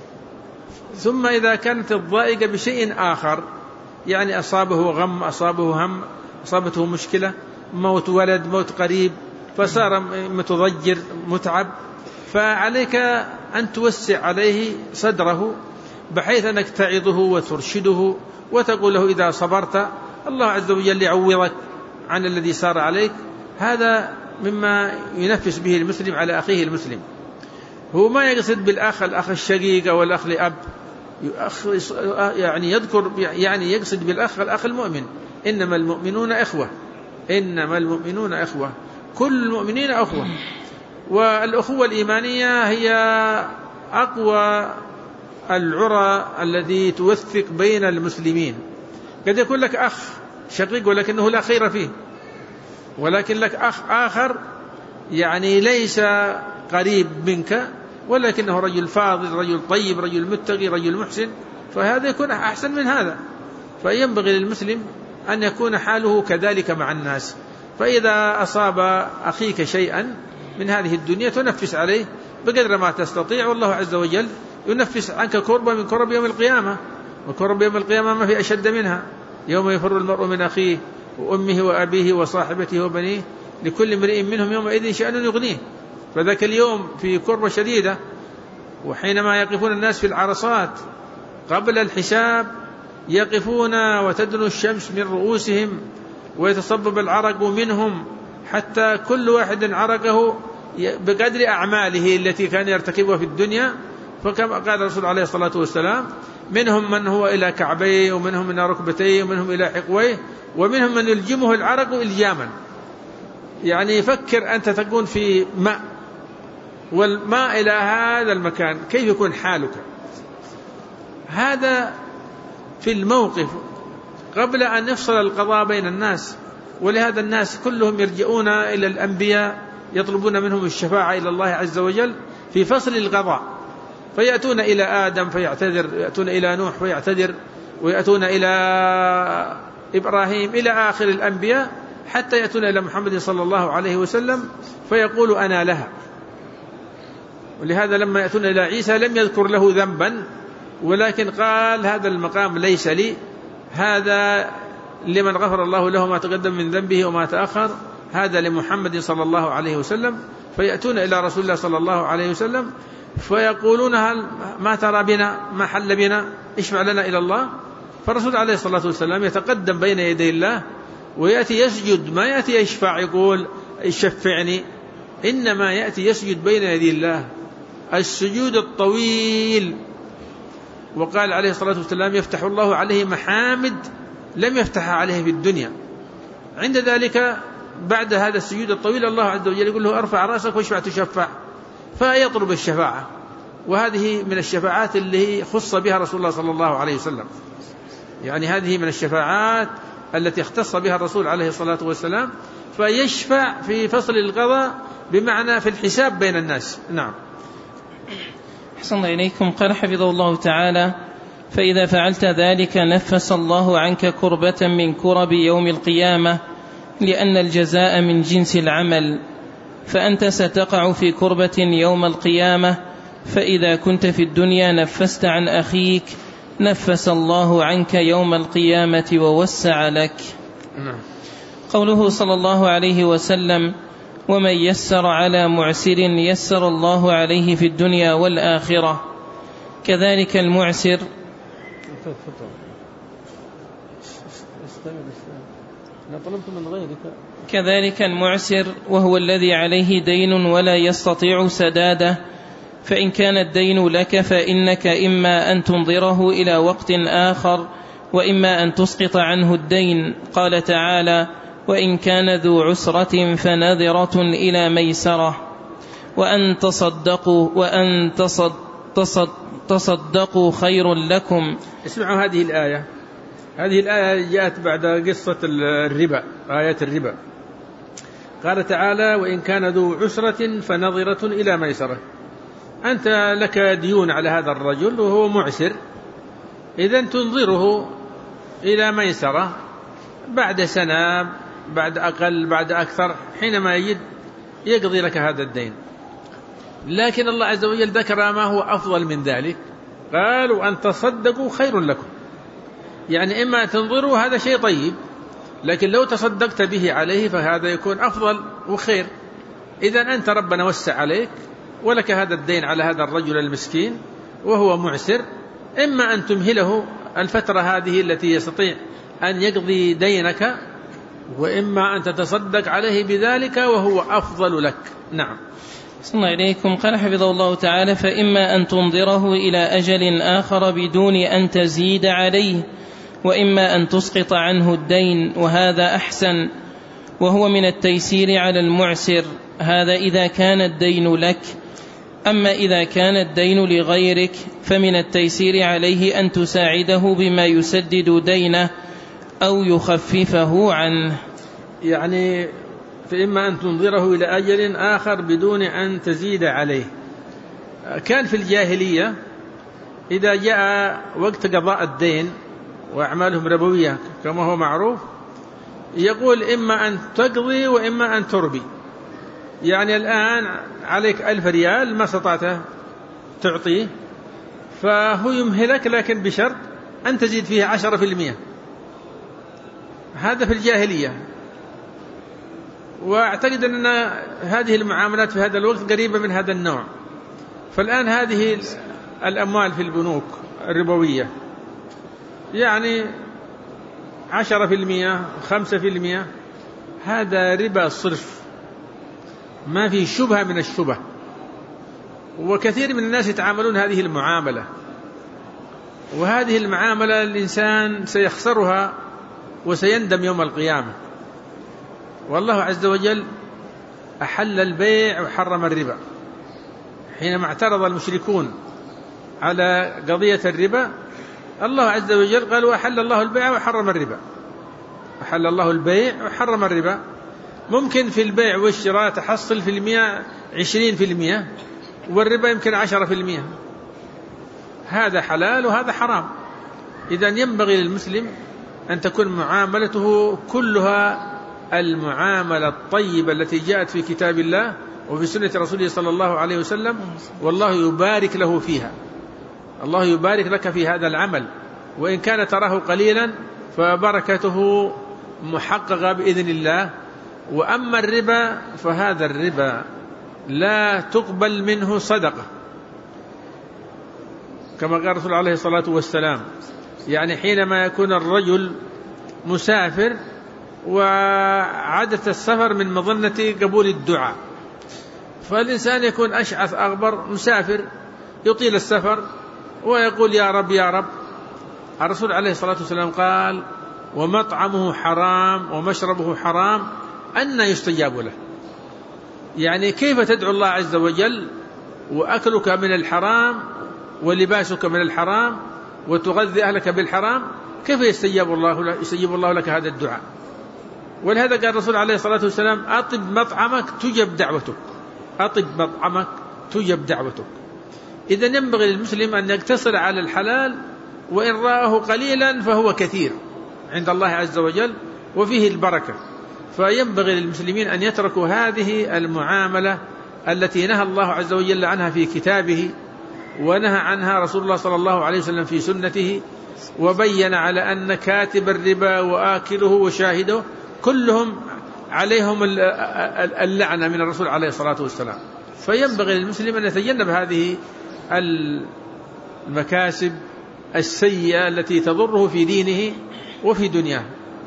ثم إذا كانت الضائقة بشيء آخر، يعني أصابه غم، أصابه هم، أصابته مشكلة، موت ولد، موت قريب، فصار متضجر متعب، فعليك أن توسع عليه صدره بحيث أنك تعظه وترشده وتقول له: إذا صبرت الله عز وجل يعوضك عن الذي صار عليك. هذا مما ينفس به المسلم على أخيه المسلم. هو ما يقصد بالأخ الأخ الشقيق أو الأخ لأب، يعني يذكر يعني يقصد بالأخ الأخ المؤمن. إنما المؤمنون إخوة، إنما المؤمنون إخوة، كل المؤمنين أخوة. والأخوة الإيمانية هي أقوى العرى الذي توثق بين المسلمين. قد يكون لك أخ شقيق ولكنه لا خير فيه، ولكن لك أخ آخر يعني ليس قريب منك ولكنه رجل فاضل، رجل طيب، رجل متقي، رجل محسن، فهذا يكون أحسن من هذا. فينبغي للمسلم أن يكون حاله كذلك مع الناس. فإذا أصاب أخيك شيئا من هذه الدنيا تنفس عليه بقدر ما تستطيع، والله عز وجل ينفس عنك كربة من كرب يوم القيامة. وكرب يوم القيامة ما في أشد منها: يوم يفر المرء من أخيه وأمه وأبيه وصاحبته وبنيه لكل امرئ منهم يومئذ شأن يغنيه. فذاك اليوم في كربة شديدة. وحينما يقفون الناس في العرصات قبل الحساب يقفون وتدنو الشمس من رؤوسهم ويتصبب العرق منهم، حتى كل واحد عرقه بقدر أعماله التي كان يرتكبها في الدنيا. فكما قال الرسول عليه الصلاة والسلام: منهم من هو إلى كعبيه، ومنهم من ركبتيه، ومنهم إلى حقويه، ومنهم من يلجمه العرق إلجاما. يعني فكر أنت تكون في ماء والماء إلى هذا المكان، كيف يكون حالك؟ هذا في الموقف قبل أن يفصل القضاء بين الناس. ولهذا الناس كلهم يرجعون إلى الأنبياء يطلبون منهم الشفاعة إلى الله عز وجل في فصل القضاء، فيأتون إلى آدم فيعتذر، يأتون إلى نوح فيعتذر، ويأتون إلى إبراهيم إلى آخر الأنبياء، حتى يأتون إلى محمد صلى الله عليه وسلم فيقول: أنا لها. ولهذا لما يأتون إلى عيسى لم يذكر له ذنبا، ولكن قال: هذا المقام ليس لي، هذا لمن غفر الله له ما تقدم من ذنبه وما تأخر، هذا لمحمد صلى الله عليه وسلم. فيأتون إلى رسول الله صلى الله عليه وسلم فيقولون: هل ما ترى بنا، ما حل بنا، اشفع لنا إلى الله. فالرسول عليه الصلاة والسلام يتقدم بين يدي الله ويأتي يسجد، ما يأتي يشفع يقول شفعني، إنما يأتي يسجد بين يدي الله السجود الطويل. وقال عليه الصلاة والسلام يفتح الله عليه محامد لم يفتحها عليه في الدنيا. عند ذلك بعد هذا السجود الطويل الله عز وجل يقول له ارفع رأسك واشفع تشفع، فيطلب الشفاعة، وهذه من الشفاعات اللي خص بها رسول الله صلى الله عليه وسلم. يعني هذه من الشفاعات التي اختص بها الرسول عليه الصلاة والسلام، فيشفع في فصل القضاء بمعنى في الحساب بين الناس. نعم. أحسن الله إليكم. قال حفظه الله تعالى: فإذا فعلت ذلك نفس الله عنك كربة من كرب يوم القيامة، لأن الجزاء من جنس العمل، فأنت ستقع في كربة يوم القيامة، فإذا كنت في الدنيا نفست عن أخيك نفس الله عنك يوم القيامة ووسع لك. قوله صلى الله عليه وسلم: ومن يسر على معسر يسر الله عليه في الدنيا والآخرة، كذلك المعسر كذلك المعسر وهو الذي عليه دين ولا يستطيع سداده، فإن كان الدين لك فإنك إما أن تنظره إلى وقت آخر وإما أن تسقط عنه الدين. قال تعالى: وإن كان ذو عسرة فنذرة إلى ميسرة، وأن تصدقوا وأن تصد تصد تصدقوا خير لكم. اسمعوا هذه الآية. هذه الآية جاءت بعد قصة الربا، آية الربا. قال تعالى: وإن كان ذو عسرة فنظرة إلى ميسرة. أنت لك ديون على هذا الرجل وهو معسر، إذن تنظره إلى ميسرة بعد سنة، بعد أقل، بعد أكثر، حينما يجد يقضي لك هذا الدين. لكن الله عز وجل ذكر ما هو أفضل من ذلك، قال: وأن تصدقوا خير لكم. يعني إما تنظروا هذا شيء طيب، لكن لو تصدقت به عليه فهذا يكون أفضل وخير. إذن أنت ربنا وسع عليك ولك هذا الدين على هذا الرجل المسكين وهو معسر، إما أن تمهله الفترة هذه التي يستطيع أن يقضي دينك، وإما أن تتصدق عليه بذلك وهو أفضل لك. نعم. صلى الله عليكم. قال حفظه الله تعالى: فإما أن تنظره إلى أجل آخر بدون أن تزيد عليه، وإما أن تسقط عنه الدين، وهذا أحسن، وهو من التيسير على المعسر. هذا إذا كان الدين لك. أما إذا كان الدين لغيرك فمن التيسير عليه أن تساعده بما يسدد دينه أو يخففه عنه. يعني فإما أن تنظره إلى أجل آخر بدون أن تزيد عليه. كان في الجاهلية إذا جاء وقت قضاء الدين وأعمالهم ربوية كما هو معروف، يقول إما أن تقضي وإما أن تربي. يعني الآن عليك ألف ريال ما استطعت تعطيه، فهو يمهلك لكن بشرط أن تزيد فيه عشرة في المئة. هذا في الجاهلية. وأعتقد أن هذه المعاملات في هذا الوقت قريبة من هذا النوع. فالآن هذه الأموال في البنوك الربوية يعني عشرة في المئة، خمسة في المئة، هذا ربا صرف، ما في شبهة من الشبه. وكثير من الناس يتعاملون هذه المعاملة، وهذه المعاملة الإنسان سيخسرها وسيندم يوم القيامة. والله عز وجل أحل البيع وحرم الربا. حينما اعترض المشركون على قضية الربا، الله عز وجل قال: وأحل الله البيع وحرم الربا. أحل الله البيع وحرم الربا. ممكن في البيع والشراء تحصل في المئة عشرين في المئة، والربا يمكن عشرة في المئة. هذا حلال وهذا حرام. إذن ينبغي للمسلم أن تكون معاملته كلها المعاملة الطيبة التي جاءت في كتاب الله وفي سنة رسوله صلى الله عليه وسلم، والله يبارك له فيها. الله يبارك لك في هذا العمل، وإن كان تراه قليلا فبركته محققة بإذن الله. وأما الربا فهذا الربا لا تقبل منه صدقة، كما قال رسول عليه الصلاة والسلام. يعني حينما يكون الرجل مسافر وعادة السفر من مظنة قبول الدعاء، فالإنسان يكون أشعث أغبر مسافر يطيل السفر ويقول يا رب يا رب. الرسول عليه الصلاة والسلام قال ومطعمه حرام ومشربه حرام أن يستجاب له. يعني كيف تدعو الله عز وجل وأكلك من الحرام ولباسك من الحرام وتغذي أهلك بالحرام، كيف يستجيب الله, يستجيب الله لك هذا الدعاء؟ ولهذا قال الرسول عليه الصلاة والسلام أطب مطعمك تجب دعوتك، أطب مطعمك تجب دعوتك. إذن ينبغي للمسلم أن يقتصر على الحلال، وإن رآه قليلا فهو كثير عند الله عز وجل وفيه البركة. فينبغي للمسلمين أن يتركوا هذه المعاملة التي نهى الله عز وجل عنها في كتابه، ونهى عنها رسول الله صلى الله عليه وسلم في سنته، وبين على أن كاتب الربا وآكله وشاهده كلهم عليهم اللعنة من الرسول عليه الصلاة والسلام. فينبغي للمسلم أن يتجنب هذه المكاسب السيئة التي تضره في دينه وفي دنياه.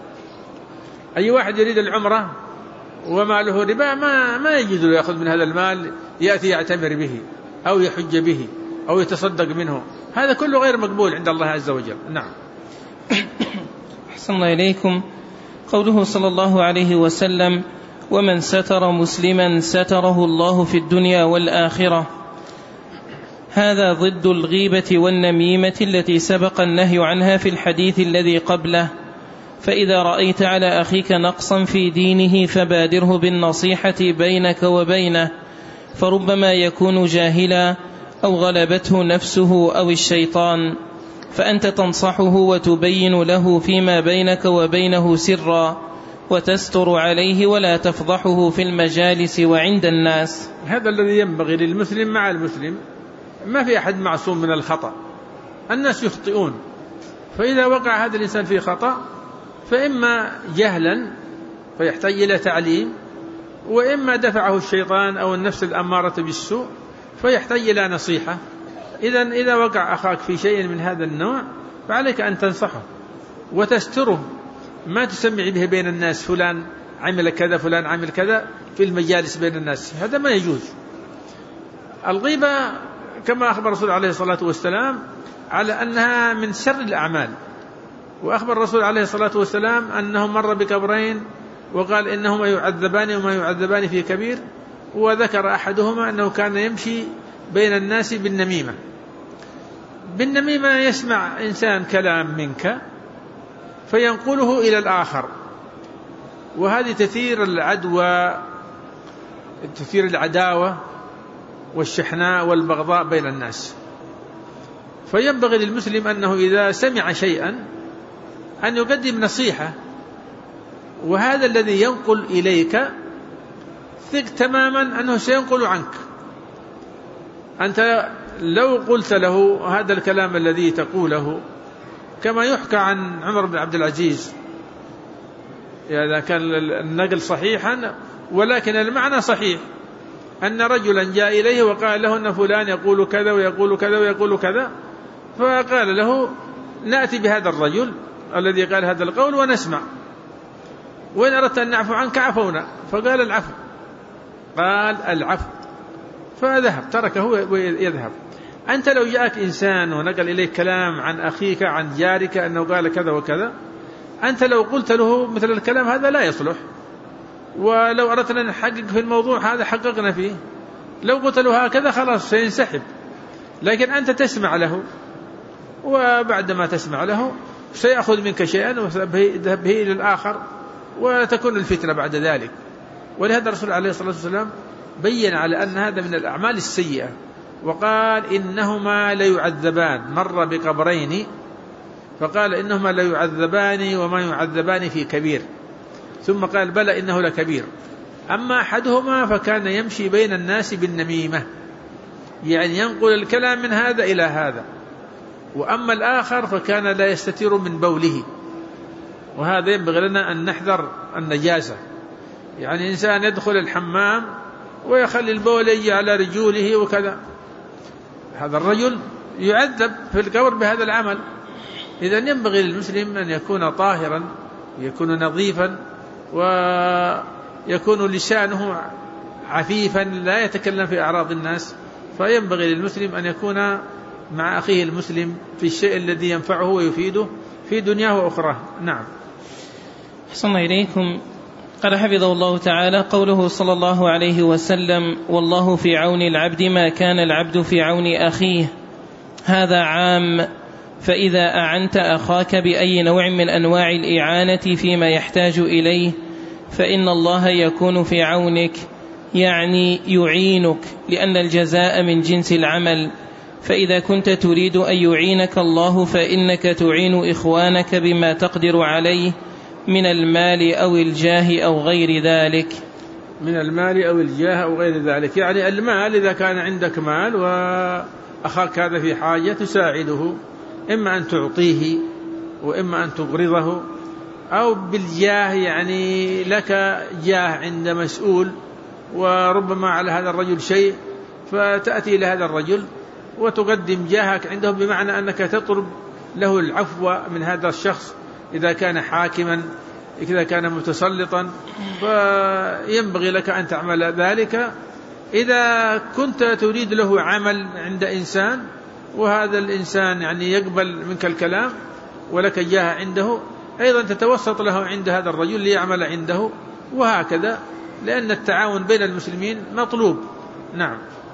أي واحد يريد العمرة وما له ربا ما, ما يجوز له يأخذ من هذا المال يأتي يعتمر به أو يحج به أو يتصدق منه، هذا كله غير مقبول عند الله عز وجل. نعم. أحسن الله إليكم. قوله صلى الله عليه وسلم ومن ستر مسلما ستره الله في الدنيا والآخرة، هذا ضد الغيبة والنميمة التي سبق النهي عنها في الحديث الذي قبله. فإذا رأيت على أخيك نقصا في دينه فبادره بالنصيحة بينك وبينه، فربما يكون جاهلا أو غلبته نفسه أو الشيطان، فأنت تنصحه وتبين له فيما بينك وبينه سرا، وتستر عليه ولا تفضحه في المجالس وعند الناس. هذا الذي ينبغي للمسلم مع المسلم. ما في أحد معصوم من الخطأ، الناس يخطئون. فإذا وقع هذا الإنسان في خطأ فإما جهلا فيحتاج إلى تعليم، وإما دفعه الشيطان أو النفس الأمارة بالسوء فيحتاج إلى نصيحة. إذن إذا وقع أخاك في شيء من هذا النوع فعليك أن تنصحه وتستره، ما تسمع به بين الناس فلان عمل كذا فلان عمل كذا في المجالس بين الناس، هذا ما يجوز. الغيبة كما أخبر الرسول عليه الصلاة والسلام على أنها من شر الأعمال، وأخبر الرسول عليه الصلاة والسلام أنه مر بقبرين وقال إنهما يعذبان وما يعذبان في كبير، وذكر أحدهما أنه كان يمشي بين الناس بالنميمة. بالنميمة يسمع إنسان كلام منك فينقله إلى الآخر، وهذه تثير العدوى، تثير العداوة والشحناء والبغضاء بين الناس. فينبغي للمسلم أنه إذا سمع شيئا أن يقدم نصيحة، وهذا الذي ينقل إليك ثق تماما أنه سينقل عنك. أنت لو قلت له هذا الكلام الذي تقوله، كما يحكى عن عمر بن عبد العزيز إذا كان النقل صحيحا ولكن المعنى صحيح، أن رجلا جاء إليه وقال له أن فلان يقول كذا ويقول كذا ويقول كذا، فقال له نأتي بهذا الرجل الذي قال هذا القول ونسمع، وإن أردت أن نعفو عنك عفونا. فقال العفو، قال العفو، فذهب تركه ويذهب. أنت لو جاءك إنسان ونقل إليك كلام عن أخيك عن جارك أنه قال كذا وكذا، أنت لو قلت له مثل الكلام هذا لا يصلح، ولو أردنا أن نحقق في الموضوع هذا حققنا فيه، لو قلت له هكذا خلاص سينسحب. لكن أنت تسمع له، وبعدما تسمع له سيأخذ منك شيئا وذهب به إلى الآخر وتكون الفتنة بعد ذلك. ولهذا الرسول عليه الصلاة والسلام بين على أن هذا من الأعمال السيئة، وقال إنهما ليعذبان، مر بقبرين فقال إنهما ليعذبان وما يعذبان في كبير، ثم قال بلى إنه لكبير. أما أحدهما فكان يمشي بين الناس بالنميمة، يعني ينقل الكلام من هذا إلى هذا، وأما الآخر فكان لا يستتر من بوله. وهذا ينبغي لنا أن نحذر النجاسة، يعني إنسان يدخل الحمام ويخلي البول يجي على رجوله وكذا، هذا الرجل يعذب في القبر بهذا العمل. إذن ينبغي للمسلم أن يكون طاهرا، يكون نظيفا، ويكون لسانه عفيفا لا يتكلم في أعراض الناس. فينبغي للمسلم أن يكون مع أخيه المسلم في الشيء الذي ينفعه ويفيده في دنياه وأخراه. نعم. أحسن إليكم. قال حفظه الله تعالى قوله صلى الله عليه وسلم والله في عون العبد ما كان العبد في عون أخيه، هذا عام، فإذا أعنت أخاك بأي نوع من أنواع الإعانة فيما يحتاج إليه فإن الله يكون في عونك، يعني يعينك، لأن الجزاء من جنس العمل. فإذا كنت تريد أن يعينك الله فإنك تعين إخوانك بما تقدر عليه من المال أو الجاه أو غير ذلك. من المال أو الجاه أو غير ذلك، يعني المال إذا كان عندك مال وأخاك هذا في حاجة تساعده، إما أن تعطيه وإما أن تقرضه، أو بالجاه يعني لك جاه عند مسؤول وربما على هذا الرجل شيء فتأتي لهذا الرجل وتقدم جاهك عنده، بمعنى أنك تطلب له العفو من هذا الشخص إذا كان حاكما، إذا كان متسلطا، فينبغي لك أن تعمل ذلك. إذا كنت تريد له عمل عند إنسان وهذا الإنسان يعني يقبل منك الكلام ولك جاه عنده، أيضا تتوسط له عند هذا الرجل ليعمل عنده، وهكذا، لأن التعاون بين المسلمين مطلوب. نعم.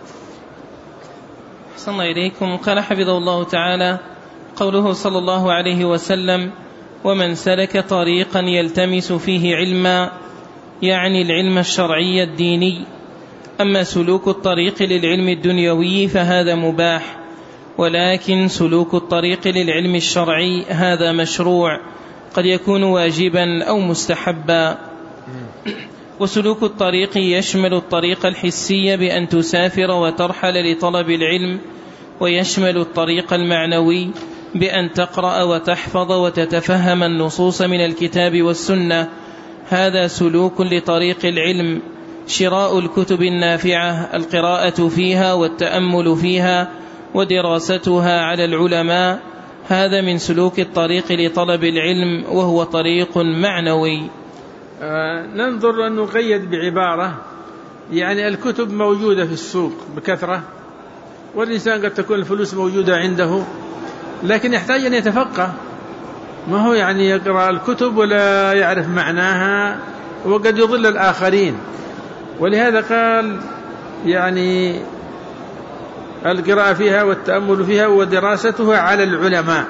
أحسن الله إليكم. قال حفظه الله تعالى قوله صلى الله عليه وسلم ومن سلك طريقا يلتمس فيه علما، يعني العلم الشرعي الديني. أما سلوك الطريق للعلم الدنيوي فهذا مباح، ولكن سلوك الطريق للعلم الشرعي هذا مشروع، قد يكون واجبا أو مستحبا. وسلوك الطريق يشمل الطريق الحسي بأن تسافر وترحل لطلب العلم، ويشمل الطريق المعنوي بأن تقرأ وتحفظ وتتفهم النصوص من الكتاب والسنة، هذا سلوك لطريق العلم. شراء الكتب النافعة، القراءة فيها والتأمل فيها ودراستها على العلماء، هذا من سلوك الطريق لطلب العلم، وهو طريق معنوي. آه ننظر أن نقيد بعبارة، يعني الكتب موجودة في السوق بكثرة، والإنسان قد تكون الفلوس موجودة عنده، لكن يحتاج أن يتفقه، ما هو يعني يقرأ الكتب ولا يعرف معناها وقد يضل الآخرين. ولهذا قال يعني القراءة فيها والتأمل فيها ودراستها على العلماء.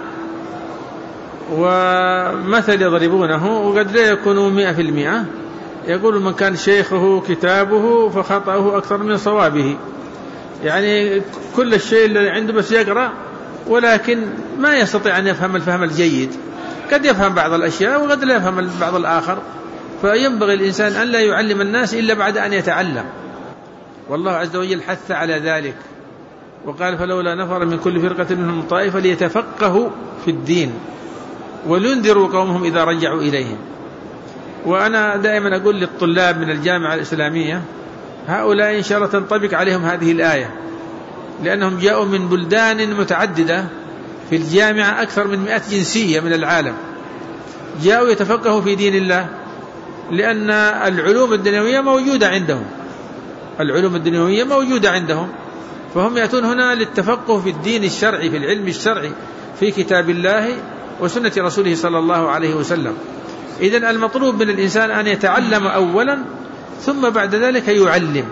ومثل يضربونه وقد لا يكون مئة في المئة، يقول من كان شيخه كتابه فخطأه أكثر من صوابه، يعني كل الشيء اللي عنده بس يقرأ، ولكن ما يستطيع أن يفهم الفهم الجيد، قد يفهم بعض الأشياء وقد لا يفهم بعض الآخر. فينبغي الإنسان أن لا يعلم الناس إلا بعد أن يتعلم، والله عز وجل حث على ذلك وقال فلولا نفر من كل فرقة منهم طائفة ليتفقهوا في الدين ولينذروا قومهم إذا رجعوا إليهم. وأنا دائما أقول للطلاب من الجامعة الإسلامية هؤلاء إن شاء الله تنطبق عليهم هذه الآية، لأنهم جاءوا من بلدان متعددة، في الجامعة أكثر من مئة جنسية من العالم، جاءوا يتفقهوا في دين الله، لأن العلوم الدنيوية موجودة عندهم، العلوم الدنيوية موجودة عندهم، فهم يأتون هنا للتفقه في الدين الشرعي، في العلم الشرعي، في كتاب الله وسنة رسوله صلى الله عليه وسلم. إذن المطلوب من الإنسان أن يتعلم أولا ثم بعد ذلك يعلم.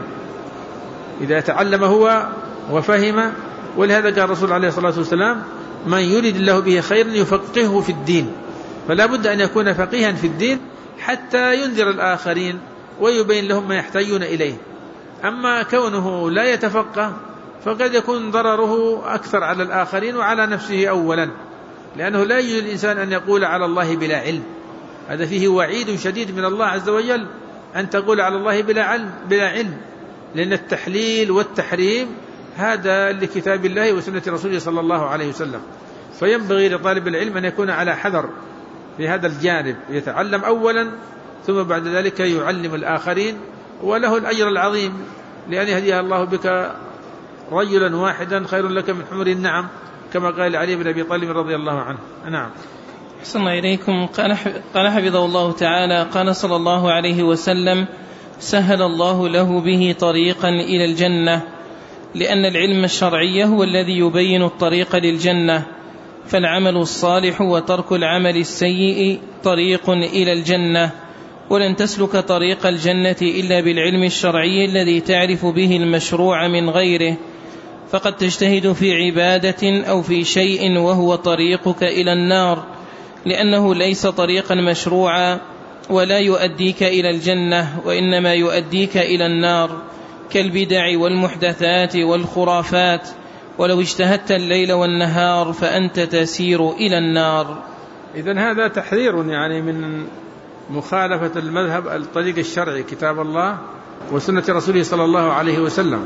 إذا تعلم هو وفهم، ولهذا قال الرسول عليه الصلاة والسلام من يريد الله به خيرا يفقهه في الدين، فلا بد أن يكون فقيها في الدين حتى ينذر الآخرين ويبين لهم ما يحتاجون إليه. أما كونه لا يتفقه فقد يكون ضرره أكثر على الآخرين وعلى نفسه أولا، لأنه لا يجوز الإنسان أن يقول على الله بلا علم، هذا فيه وعيد شديد من الله عز وجل أن تقول على الله بلا علم, بلا علم لأن التحليل والتحريم هذا لكتاب الله وسنة رسوله صلى الله عليه وسلم. فينبغي لطالب العلم أن يكون على حذر في هذا الجانب، يتعلم أولا ثم بعد ذلك يعلم الآخرين، وله الأجر العظيم، لأن يهديها الله بك رجلا واحدا خير لك من حمر النعم، كما قال علي بن أبي طالب رضي الله عنه. نعم. أحسن الله إليكم. قال حفظه الله تعالى قال صلى الله عليه وسلم سهل الله له به طريقا إلى الجنة، لأن العلم الشرعي هو الذي يبين الطريق للجنة، فالعمل الصالح وترك العمل السيء طريق إلى الجنة، ولن تسلك طريق الجنة إلا بالعلم الشرعي الذي تعرف به المشروع من غيره، فقد تجتهد في عبادة أو في شيء وهو طريقك إلى النار، لأنه ليس طريقا مشروعا ولا يؤديك إلى الجنة، وإنما يؤديك إلى النار، كالبدع والمحدثات والخرافات، ولو اجتهدت الليل والنهار فأنت تسير إلى النار. إذن هذا تحذير يعني من مخالفة المذهب الطريق الشرعي، كتاب الله وسنة رسوله صلى الله عليه وسلم.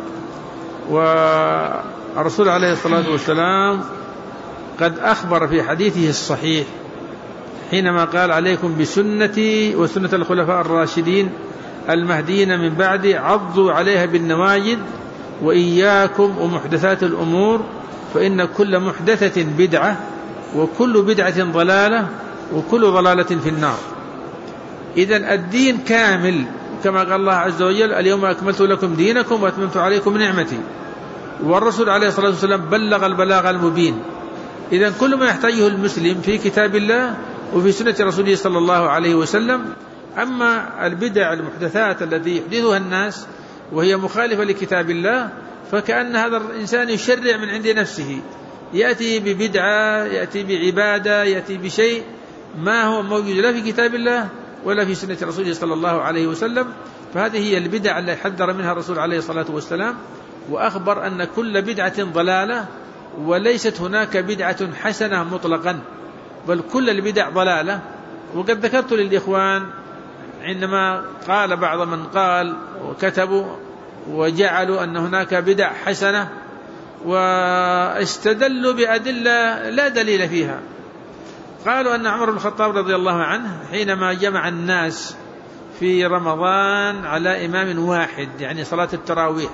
والرسول عليه الصلاة والسلام قد أخبر في حديثه الصحيح حينما قال: عليكم بسنتي وسنة الخلفاء الراشدين المهديين من بعدي، عضوا عليها بالنواجذ، وإياكم ومحدثات الأمور، فإن كل محدثة بدعة، وكل بدعة ضلالة، وكل ضلالة في النار. إذن الدين كامل كما قال الله عز وجل: اليوم أكملت لكم دينكم وأتممت عليكم نعمتي. والرسول عليه الصلاة والسلام بلغ البلاغ المبين. إذن كل ما يحتاجه المسلم في كتاب الله وفي سنة رسوله صلى الله عليه وسلم. أما البدع المحدثات التي يحدثها الناس وهي مخالفة لكتاب الله، فكأن هذا الإنسان يشرع من عند نفسه، يأتي ببدعة، يأتي بعبادة، يأتي بشيء ما هو موجود لا في كتاب الله ولا في سنة رسوله صلى الله عليه وسلم. فهذه هي البدع التي حذر منها الرسول عليه الصلاة والسلام، وأخبر أن كل بدعة ضلالة، وليست هناك بدعة حسنة مطلقا، بل كل البدع ضلالة. وقد ذكرت للإخوان عندما قال بعض من قال وكتبوا وجعلوا أن هناك بدع حسنة، واستدلوا بأدلة لا دليل فيها. قالوا أن عمر بن الخطاب رضي الله عنه حينما جمع الناس في رمضان على إمام واحد، يعني صلاة التراويح،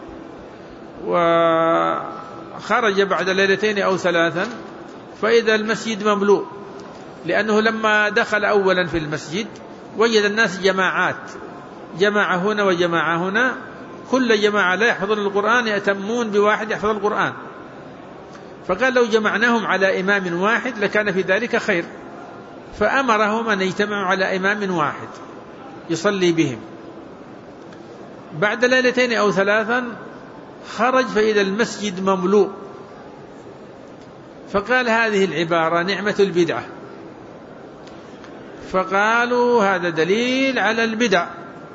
وخرج بعد ليلتين أو ثلاثا فإذا المسجد مملوء، لأنه لما دخل أولا في المسجد وجد الناس جماعات، جماعة هنا وجماعة هنا، كل جماعة لا يحفظون القرآن يأتمون بواحد يحفظ القرآن. فقال: لو جمعناهم على إمام واحد لكان في ذلك خير، فأمرهم أن يجتمعوا على إمام واحد يصلي بهم. بعد ليلتين أو ثلاثا خرج فإذا المسجد مملوء، فقال هذه العبارة: نعمة البدعة. فقالوا هذا دليل على البدع.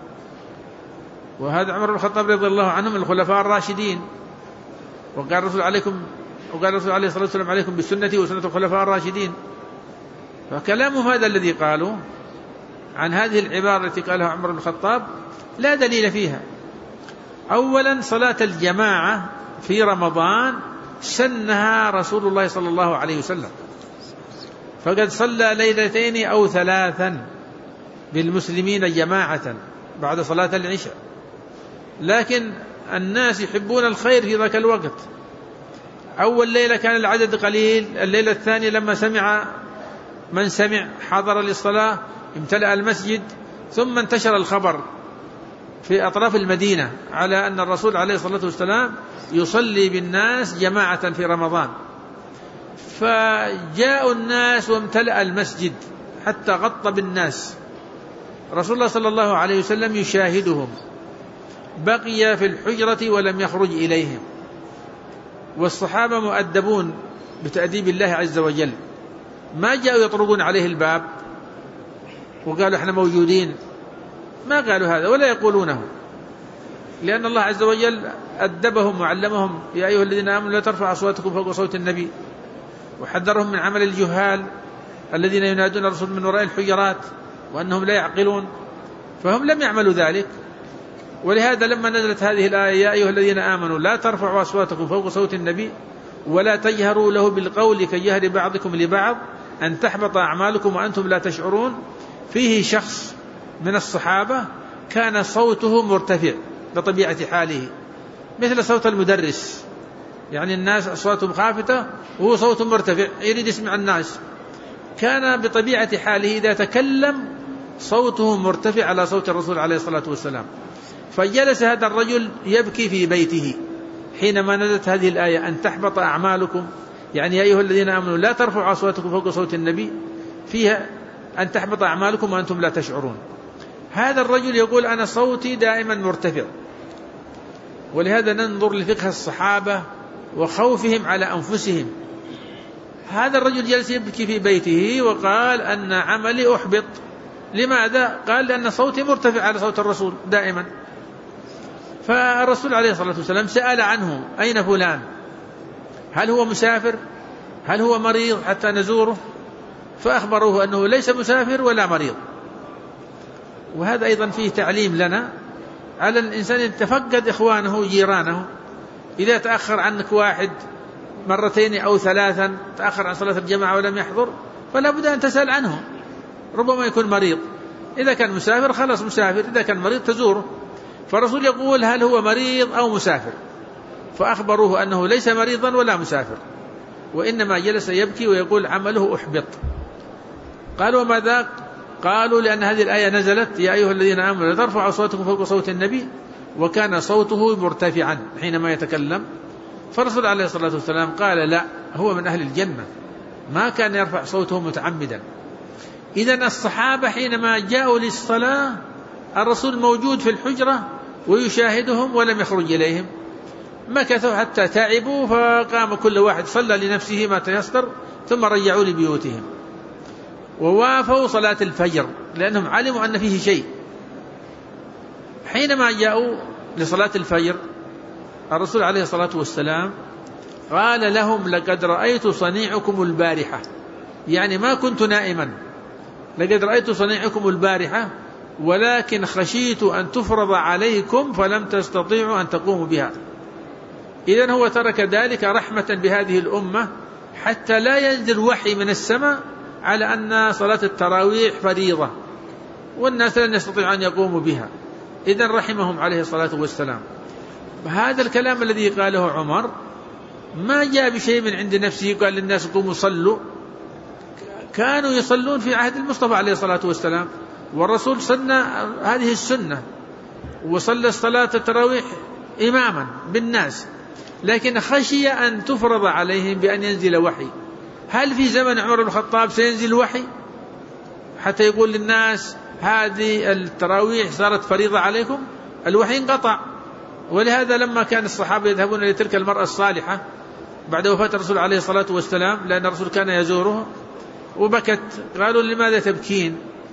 وهذا عمر بن الخطاب رضي الله عنه من الخلفاء الراشدين، وقال الرسول عليكم وقال الرسول عليه الصلاة والسلام: عليكم بسنتي وسنة الخلفاء الراشدين. فكلامهم هذا الذي قالوا عن هذه العبارة التي قالها عمر بن الخطاب لا دليل فيها. أولا، صلاة الجماعة في رمضان سنها رسول الله صلى الله عليه وسلم، فقد صلى ليلتين أو ثلاثا بالمسلمين جماعة بعد صلاة العشاء، لكن الناس يحبون الخير في ذاك الوقت. أول ليلة كان العدد قليل، الليلة الثانية لما سمع من سمع حضر للصلاة امتلأ المسجد، ثم انتشر الخبر في أطراف المدينة على أن الرسول عليه الصلاة والسلام يصلي بالناس جماعة في رمضان، فجاءوا الناس وامتلأ المسجد حتى غطى بالناس. رسول الله صلى الله عليه وسلم يشاهدهم، بقي في الحجرة ولم يخرج إليهم، والصحابة مؤدبون بتأديب الله عز وجل، ما جاءوا يطرقون عليه الباب وقالوا احنا موجودين، ما قالوا هذا ولا يقولونه، لأن الله عز وجل أدبهم وعلمهم: يا أيها الذين آمنوا لا ترفعوا أصواتكم فوق صوت النبي، وحذرهم من عمل الجهال الذين ينادون الرسول من وراء الحجرات وأنهم لا يعقلون، فهم لم يعملوا ذلك. ولهذا لما نزلت هذه الآية: يا أيها الذين آمنوا لا ترفعوا أصواتكم فوق صوت النبي ولا تجهروا له بالقول كجهر بعضكم لبعض أن تحبط أعمالكم وأنتم لا تشعرون، فيه شخص من الصحابة كان صوته مرتفع بطبيعة حاله مثل صوت المدرس، يعني الناس أصواتهم خافتة وهو صوته مرتفع يريد يسمع الناس، كان بطبيعة حاله إذا تكلم صوته مرتفع على صوت الرسول عليه الصلاة والسلام. فجلس هذا الرجل يبكي في بيته حينما نزلت هذه الآية أن تحبط أعمالكم، يعني يا أيها الذين آمنوا لا ترفعوا أصواتكم فوق صوت النبي، فيها أن تحبط أعمالكم وأنتم لا تشعرون. هذا الرجل يقول أنا صوتي دائما مرتفع. ولهذا ننظر لفقه الصحابة وخوفهم على أنفسهم. هذا الرجل جلس يبكي في بيته وقال أن عملي أحبط. لماذا؟ قال لأن صوتي مرتفع على صوت الرسول دائما. فالرسول عليه الصلاة والسلام سأل عنه أين فلان، هل هو مسافر، هل هو مريض حتى نزوره، فأخبروه أنه ليس مسافر ولا مريض. وهذا أيضا فيه تعليم لنا على الإنسان أن يتفقد إخوانه جيرانه. إذا تأخر عنك واحد مرتين أو ثلاثا، تأخر عن صلاة الجماعة ولم يحضر، فلا بد أن تسأل عنه، ربما يكون مريض. إذا كان مسافر خلاص مسافر، إذا كان مريض تزوره. فالرسول يقول هل هو مريض أو مسافر، فأخبروه أنه ليس مريضا ولا مسافر، وإنما جلس يبكي ويقول عمله أحبط. قالوا ماذا؟ قالوا لأن هذه الآية نزلت يا أيها الذين آمنوا لا ترفعوا أصواتكم فوق صوت النبي، وكان صوته مرتفعا حينما يتكلم. فالرسول عليه الصلاة والسلام قال لا، هو من أهل الجنة، ما كان يرفع صوته متعمدا. إذن الصحابة حينما جاءوا للصلاة الرسول موجود في الحجرة ويشاهدهم ولم يخرج إليهم، مكثوا حتى تعبوا، فقام كل واحد صلى لنفسه ما تيسر ثم رجعوا لبيوتهم. ووافوا صلاة الفجر لأنهم علموا أن فيه شيء. حينما جاءوا لصلاة الفجر الرسول عليه الصلاة والسلام قال لهم لقد رأيت صنيعكم البارحة، يعني ما كنت نائما، لقد رأيت صنيعكم البارحة ولكن خشيت أن تفرض عليكم فلم تستطيعوا أن تقوموا بها. إذن هو ترك ذلك رحمة بهذه الأمة حتى لا ينزل وحي من السماء على أن صلاة التراويح فريضة والناس لن يستطيعوا أن يقوموا بها. إذن رحمهم عليه الصلاة والسلام. هذا الكلام الذي قاله عمر ما جاء بشيء من عند نفسه قال للناس قوموا صلوا، كانوا يصلون في عهد المصطفى عليه الصلاة والسلام، والرسول سن هذه السنة وصلى الصلاة التراويح إماما بالناس، لكن خشي أن تفرض عليهم بأن ينزل وحي. هل في زمن عمر بن الخطاب سينزل وحي حتى يقول للناس هذه التراويح صارت فريضة عليكم؟ الوحي انقطع. ولهذا لما كان الصحابة يذهبون لتلك المرأة الصالحة بعد وفاة الرسول عليه الصلاة والسلام، لأن الرسول كان يزوره، وبكت، قالوا لماذا تبكين؟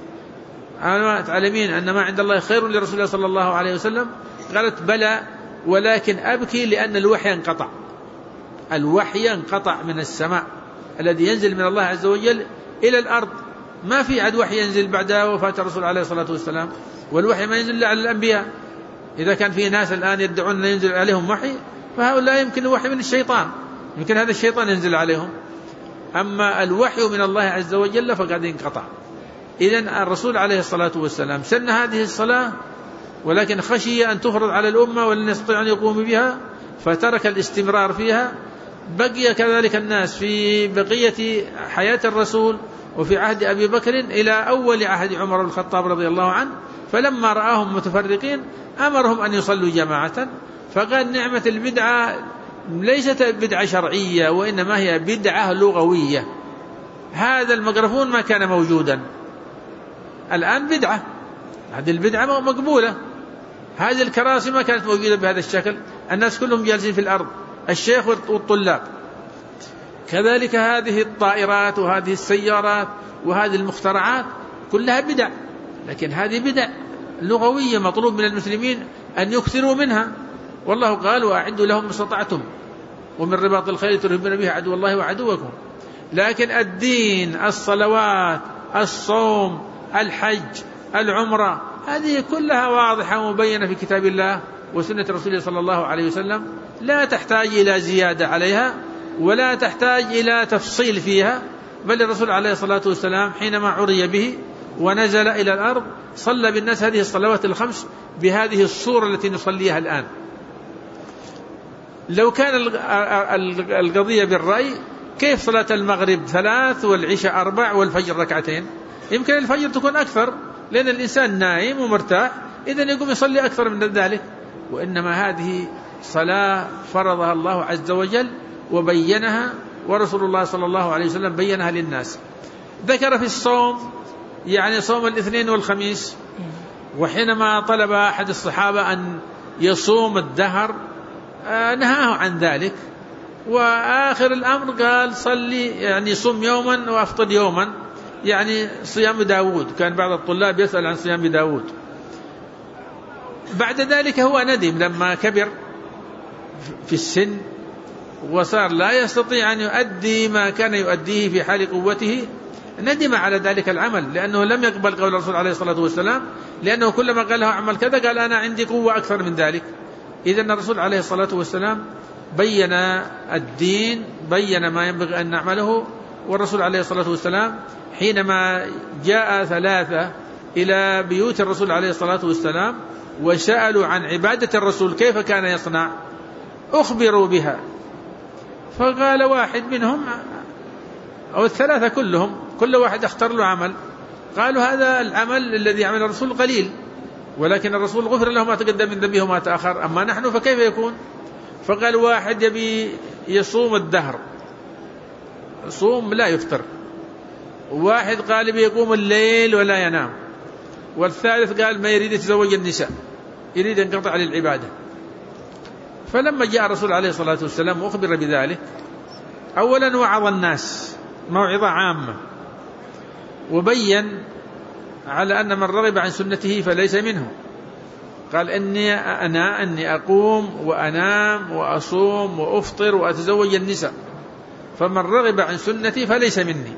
تعلمين أن ما عند الله خير لرسول الله صلى الله عليه وسلم؟ قالت بلى، ولكن أبكي لأن الوحي انقطع. الوحي انقطع من السماء الذي ينزل من الله عز وجل إلى الأرض، ما في عد وحي ينزل بعد وفاة الرسول عليه الصلاة والسلام، والوحي ما ينزل على الأنبياء. إذا كان في ناس الآن يدعون أن ينزل عليهم وحي، فهؤلاء يمكن الوحي من الشيطان، يمكن هذا الشيطان ينزل عليهم. أما الوحي من الله عز وجل فقد انقطع. إذن الرسول عليه الصلاة والسلام سن هذه الصلاة، ولكن خشي أن تفرض على الأمة ولن يستطيع أن يقوم بها، فترك الاستمرار فيها. بقي كذلك الناس في بقية حياة الرسول وفي عهد أبي بكر إلى أول عهد عمر بن الخطاب رضي الله عنه، فلما رآهم متفرقين أمرهم أن يصلوا جماعة. فقال نعمة البدعة ليست بدعة شرعية، وإنما هي بدعة لغوية. هذا الميكروفون ما كان موجودا، الآن بدعة، هذه البدعة مقبولة. هذه الكراسي ما كانت موجودة بهذا الشكل، الناس كلهم جالسين في الأرض، الشيخ والطلاب. كذلك هذه الطائرات وهذه السيارات وهذه المخترعات كلها بدع، لكن هذه بدع لغوية مطلوب من المسلمين أن يكثروا منها. والله قال وأعدوا لهم ما استطعتم ومن رباط الخيل ترهبون به عدو الله وعدوكم. لكن الدين، الصلوات، الصوم، الحج، العمرة، هذه كلها واضحة ومبينة في كتاب الله وسنة رسوله صلى الله عليه وسلم، لا تحتاج إلى زيادة عليها ولا تحتاج إلى تفصيل فيها. بل الرسول عليه الصلاة والسلام حينما عري به ونزل إلى الأرض صلى بالناس هذه الصلوات الخمس بهذه الصورة التي نصليها الآن. لو كان القضية بالرأي كيف صلاة المغرب ثلاث والعشاء أربع والفجر ركعتين؟ يمكن الفجر تكون أكثر لأن الإنسان نائم ومرتاح، إذن يقوم يصلي أكثر من ذلك. وإنما هذه صلاة فرضها الله عز وجل وبينها، ورسول الله صلى الله عليه وسلم بينها للناس. ذكر في الصوم يعني صوم الاثنين والخميس، وحينما طلب أحد الصحابة أن يصوم الدهر نهاه عن ذلك، وآخر الأمر قال صلي يعني صم يوما وأفطر يوما، يعني صيام داود. كان بعض الطلاب يسأل عن صيام داود. بعد ذلك هو ندم لما كبر في السن وصار لا يستطيع أن يؤدي ما كان يؤديه في حال قوته، ندم على ذلك العمل لأنه لم يقبل قول الرسول عليه الصلاة والسلام، لأنه كلما قال له أعمل كذا قال أنا عندي قوة أكثر من ذلك. إذن الرسول عليه الصلاة والسلام بين الدين، بين ما ينبغي أن نعمله. والرسول عليه الصلاة والسلام حينما جاء ثلاثة إلى بيوت الرسول عليه الصلاة والسلام وسألوا عن عبادة الرسول كيف كان يصنع، أخبروا بها، فقال واحد منهم أو الثلاثة كلهم كل واحد اختار له عمل، قالوا هذا العمل الذي عمل الرسول قليل، ولكن الرسول غفر له ما تقدم من ذنبه وما تأخر، أما نحن فكيف يكون؟ فقال واحد يبي يصوم الدهر، صوم لا يفطر، واحد قال يبي يقوم الليل ولا ينام، والثالث قال ما يريد يتزوج النساء، يريد أن ينقطع للعبادة. فلما جاء الرسول عليه الصلاة والسلام وأخبر بذلك، أولا وعظ الناس موعظة عامة، وبين على أن من رغب عن سنته فليس منه. قال إني أنا أني أقوم وأنام وأصوم وأفطر وأتزوج النساء، فمن رغب عن سنتي فليس مني.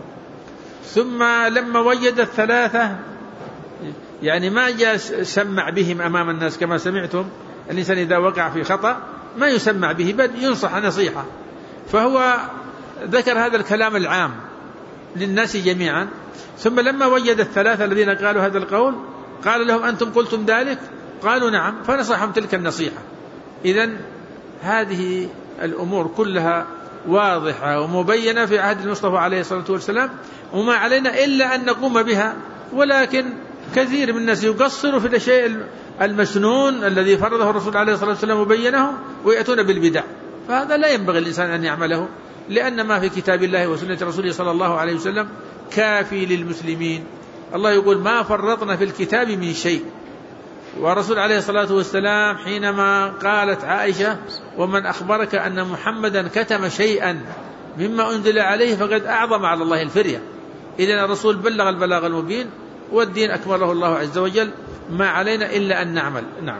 ثم لما وجد الثلاثة يعني ما جاء سمع بهم أمام الناس كما سمعتم، الإنسان إذا وقع في خطأ ما يسمع به بل ينصح نصيحة، فهو ذكر هذا الكلام العام للناس جميعا. ثم لما وجد الثلاثة الذين قالوا هذا القول قال لهم أنتم قلتم ذلك؟ قالوا نعم، فنصحهم تلك النصيحة. إذن هذه الأمور كلها واضحة ومبينة في عهد المصطفى عليه الصلاة والسلام، وما علينا إلا أن نقوم بها. ولكن كثير من الناس يقصروا في الشيء المسنون الذي فرضه الرسول عليه الصلاة والسلام وبينه ويأتون بالبدع، فهذا لا ينبغي الإنسان أن يعمله، لأن ما في كتاب الله وسنة رسوله صلى الله عليه وسلم كافي للمسلمين. الله يقول ما فرطنا في الكتاب من شيء. ورسول عليه الصلاة والسلام حينما قالت عائشة ومن أخبرك أن محمدا كتم شيئا مما أنزل عليه فقد أعظم على الله الفرية. إذن الرسول بلغ البلاغ المبين والدين أكمله الله عز وجل، ما علينا إلا أن نعمل. نعم.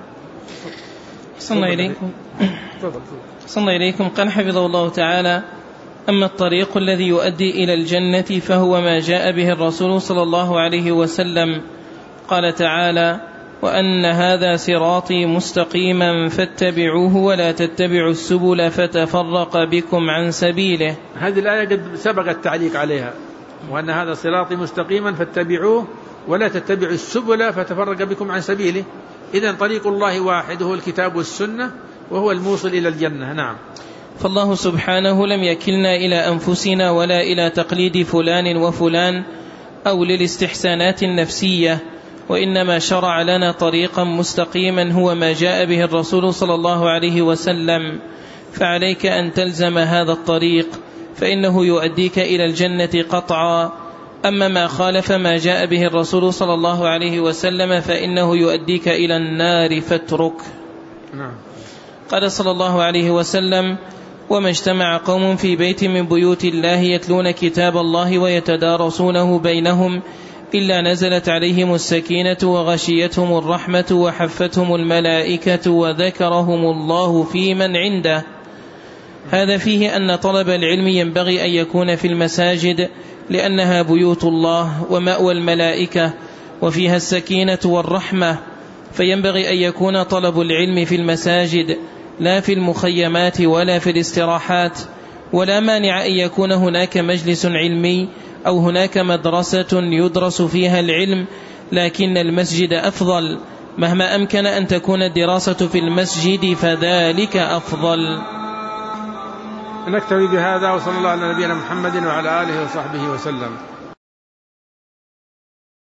صلى إليكم صلى إليكم قال حفظه الله تعالى: أما الطريق الذي يؤدي إلى الجنة فهو ما جاء به الرسول صلى الله عليه وسلم. قال تعالى: وأن هذا صراطي مستقيما فاتبعوه ولا تتبعوا السبل فتفرق بكم عن سبيله. هذه الآية قد سبق التعليق عليها، وأن هذا صراطي مستقيما فاتبعوه ولا تتبعوا السبل فتفرق بكم عن سبيله. إذن طريق الله واحد هو الكتاب والسنة، وهو الموصل إلى الجنة. نعم. فالله سبحانه لم يكلنا إلى أنفسنا ولا إلى تقليد فلان وفلان أو للاستحسانات النفسية، وإنما شرع لنا طريقا مستقيما هو ما جاء به الرسول صلى الله عليه وسلم، فعليك أن تلزم هذا الطريق فإنه يؤديك إلى الجنة قطعا. أما ما خالف ما جاء به الرسول صلى الله عليه وسلم فإنه يؤديك إلى النار فاترك. نعم. قال صلى الله عليه وسلم: وما اجتمع قوم في بيت من بيوت الله يتلون كتاب الله ويتدارسونه بينهم إلا نزلت عليهم السكينة وغشيتهم الرحمة وحفتهم الملائكة وذكرهم الله في من عنده. هذا فيه أن طلب العلم ينبغي أن يكون في المساجد، لأنها بيوت الله ومأوى الملائكة وفيها السكينة والرحمة، فينبغي أن يكون طلب العلم في المساجد لا في المخيمات ولا في الاستراحات. ولا مانع أن يكون هناك مجلس علمي أو هناك مدرسة يدرس فيها العلم، لكن المسجد أفضل. مهما أمكن أن تكون الدراسة في المسجد فذلك أفضل. نكتفي بهذا، وصلى الله على نبينا محمد وعلى آله وصحبه وسلم.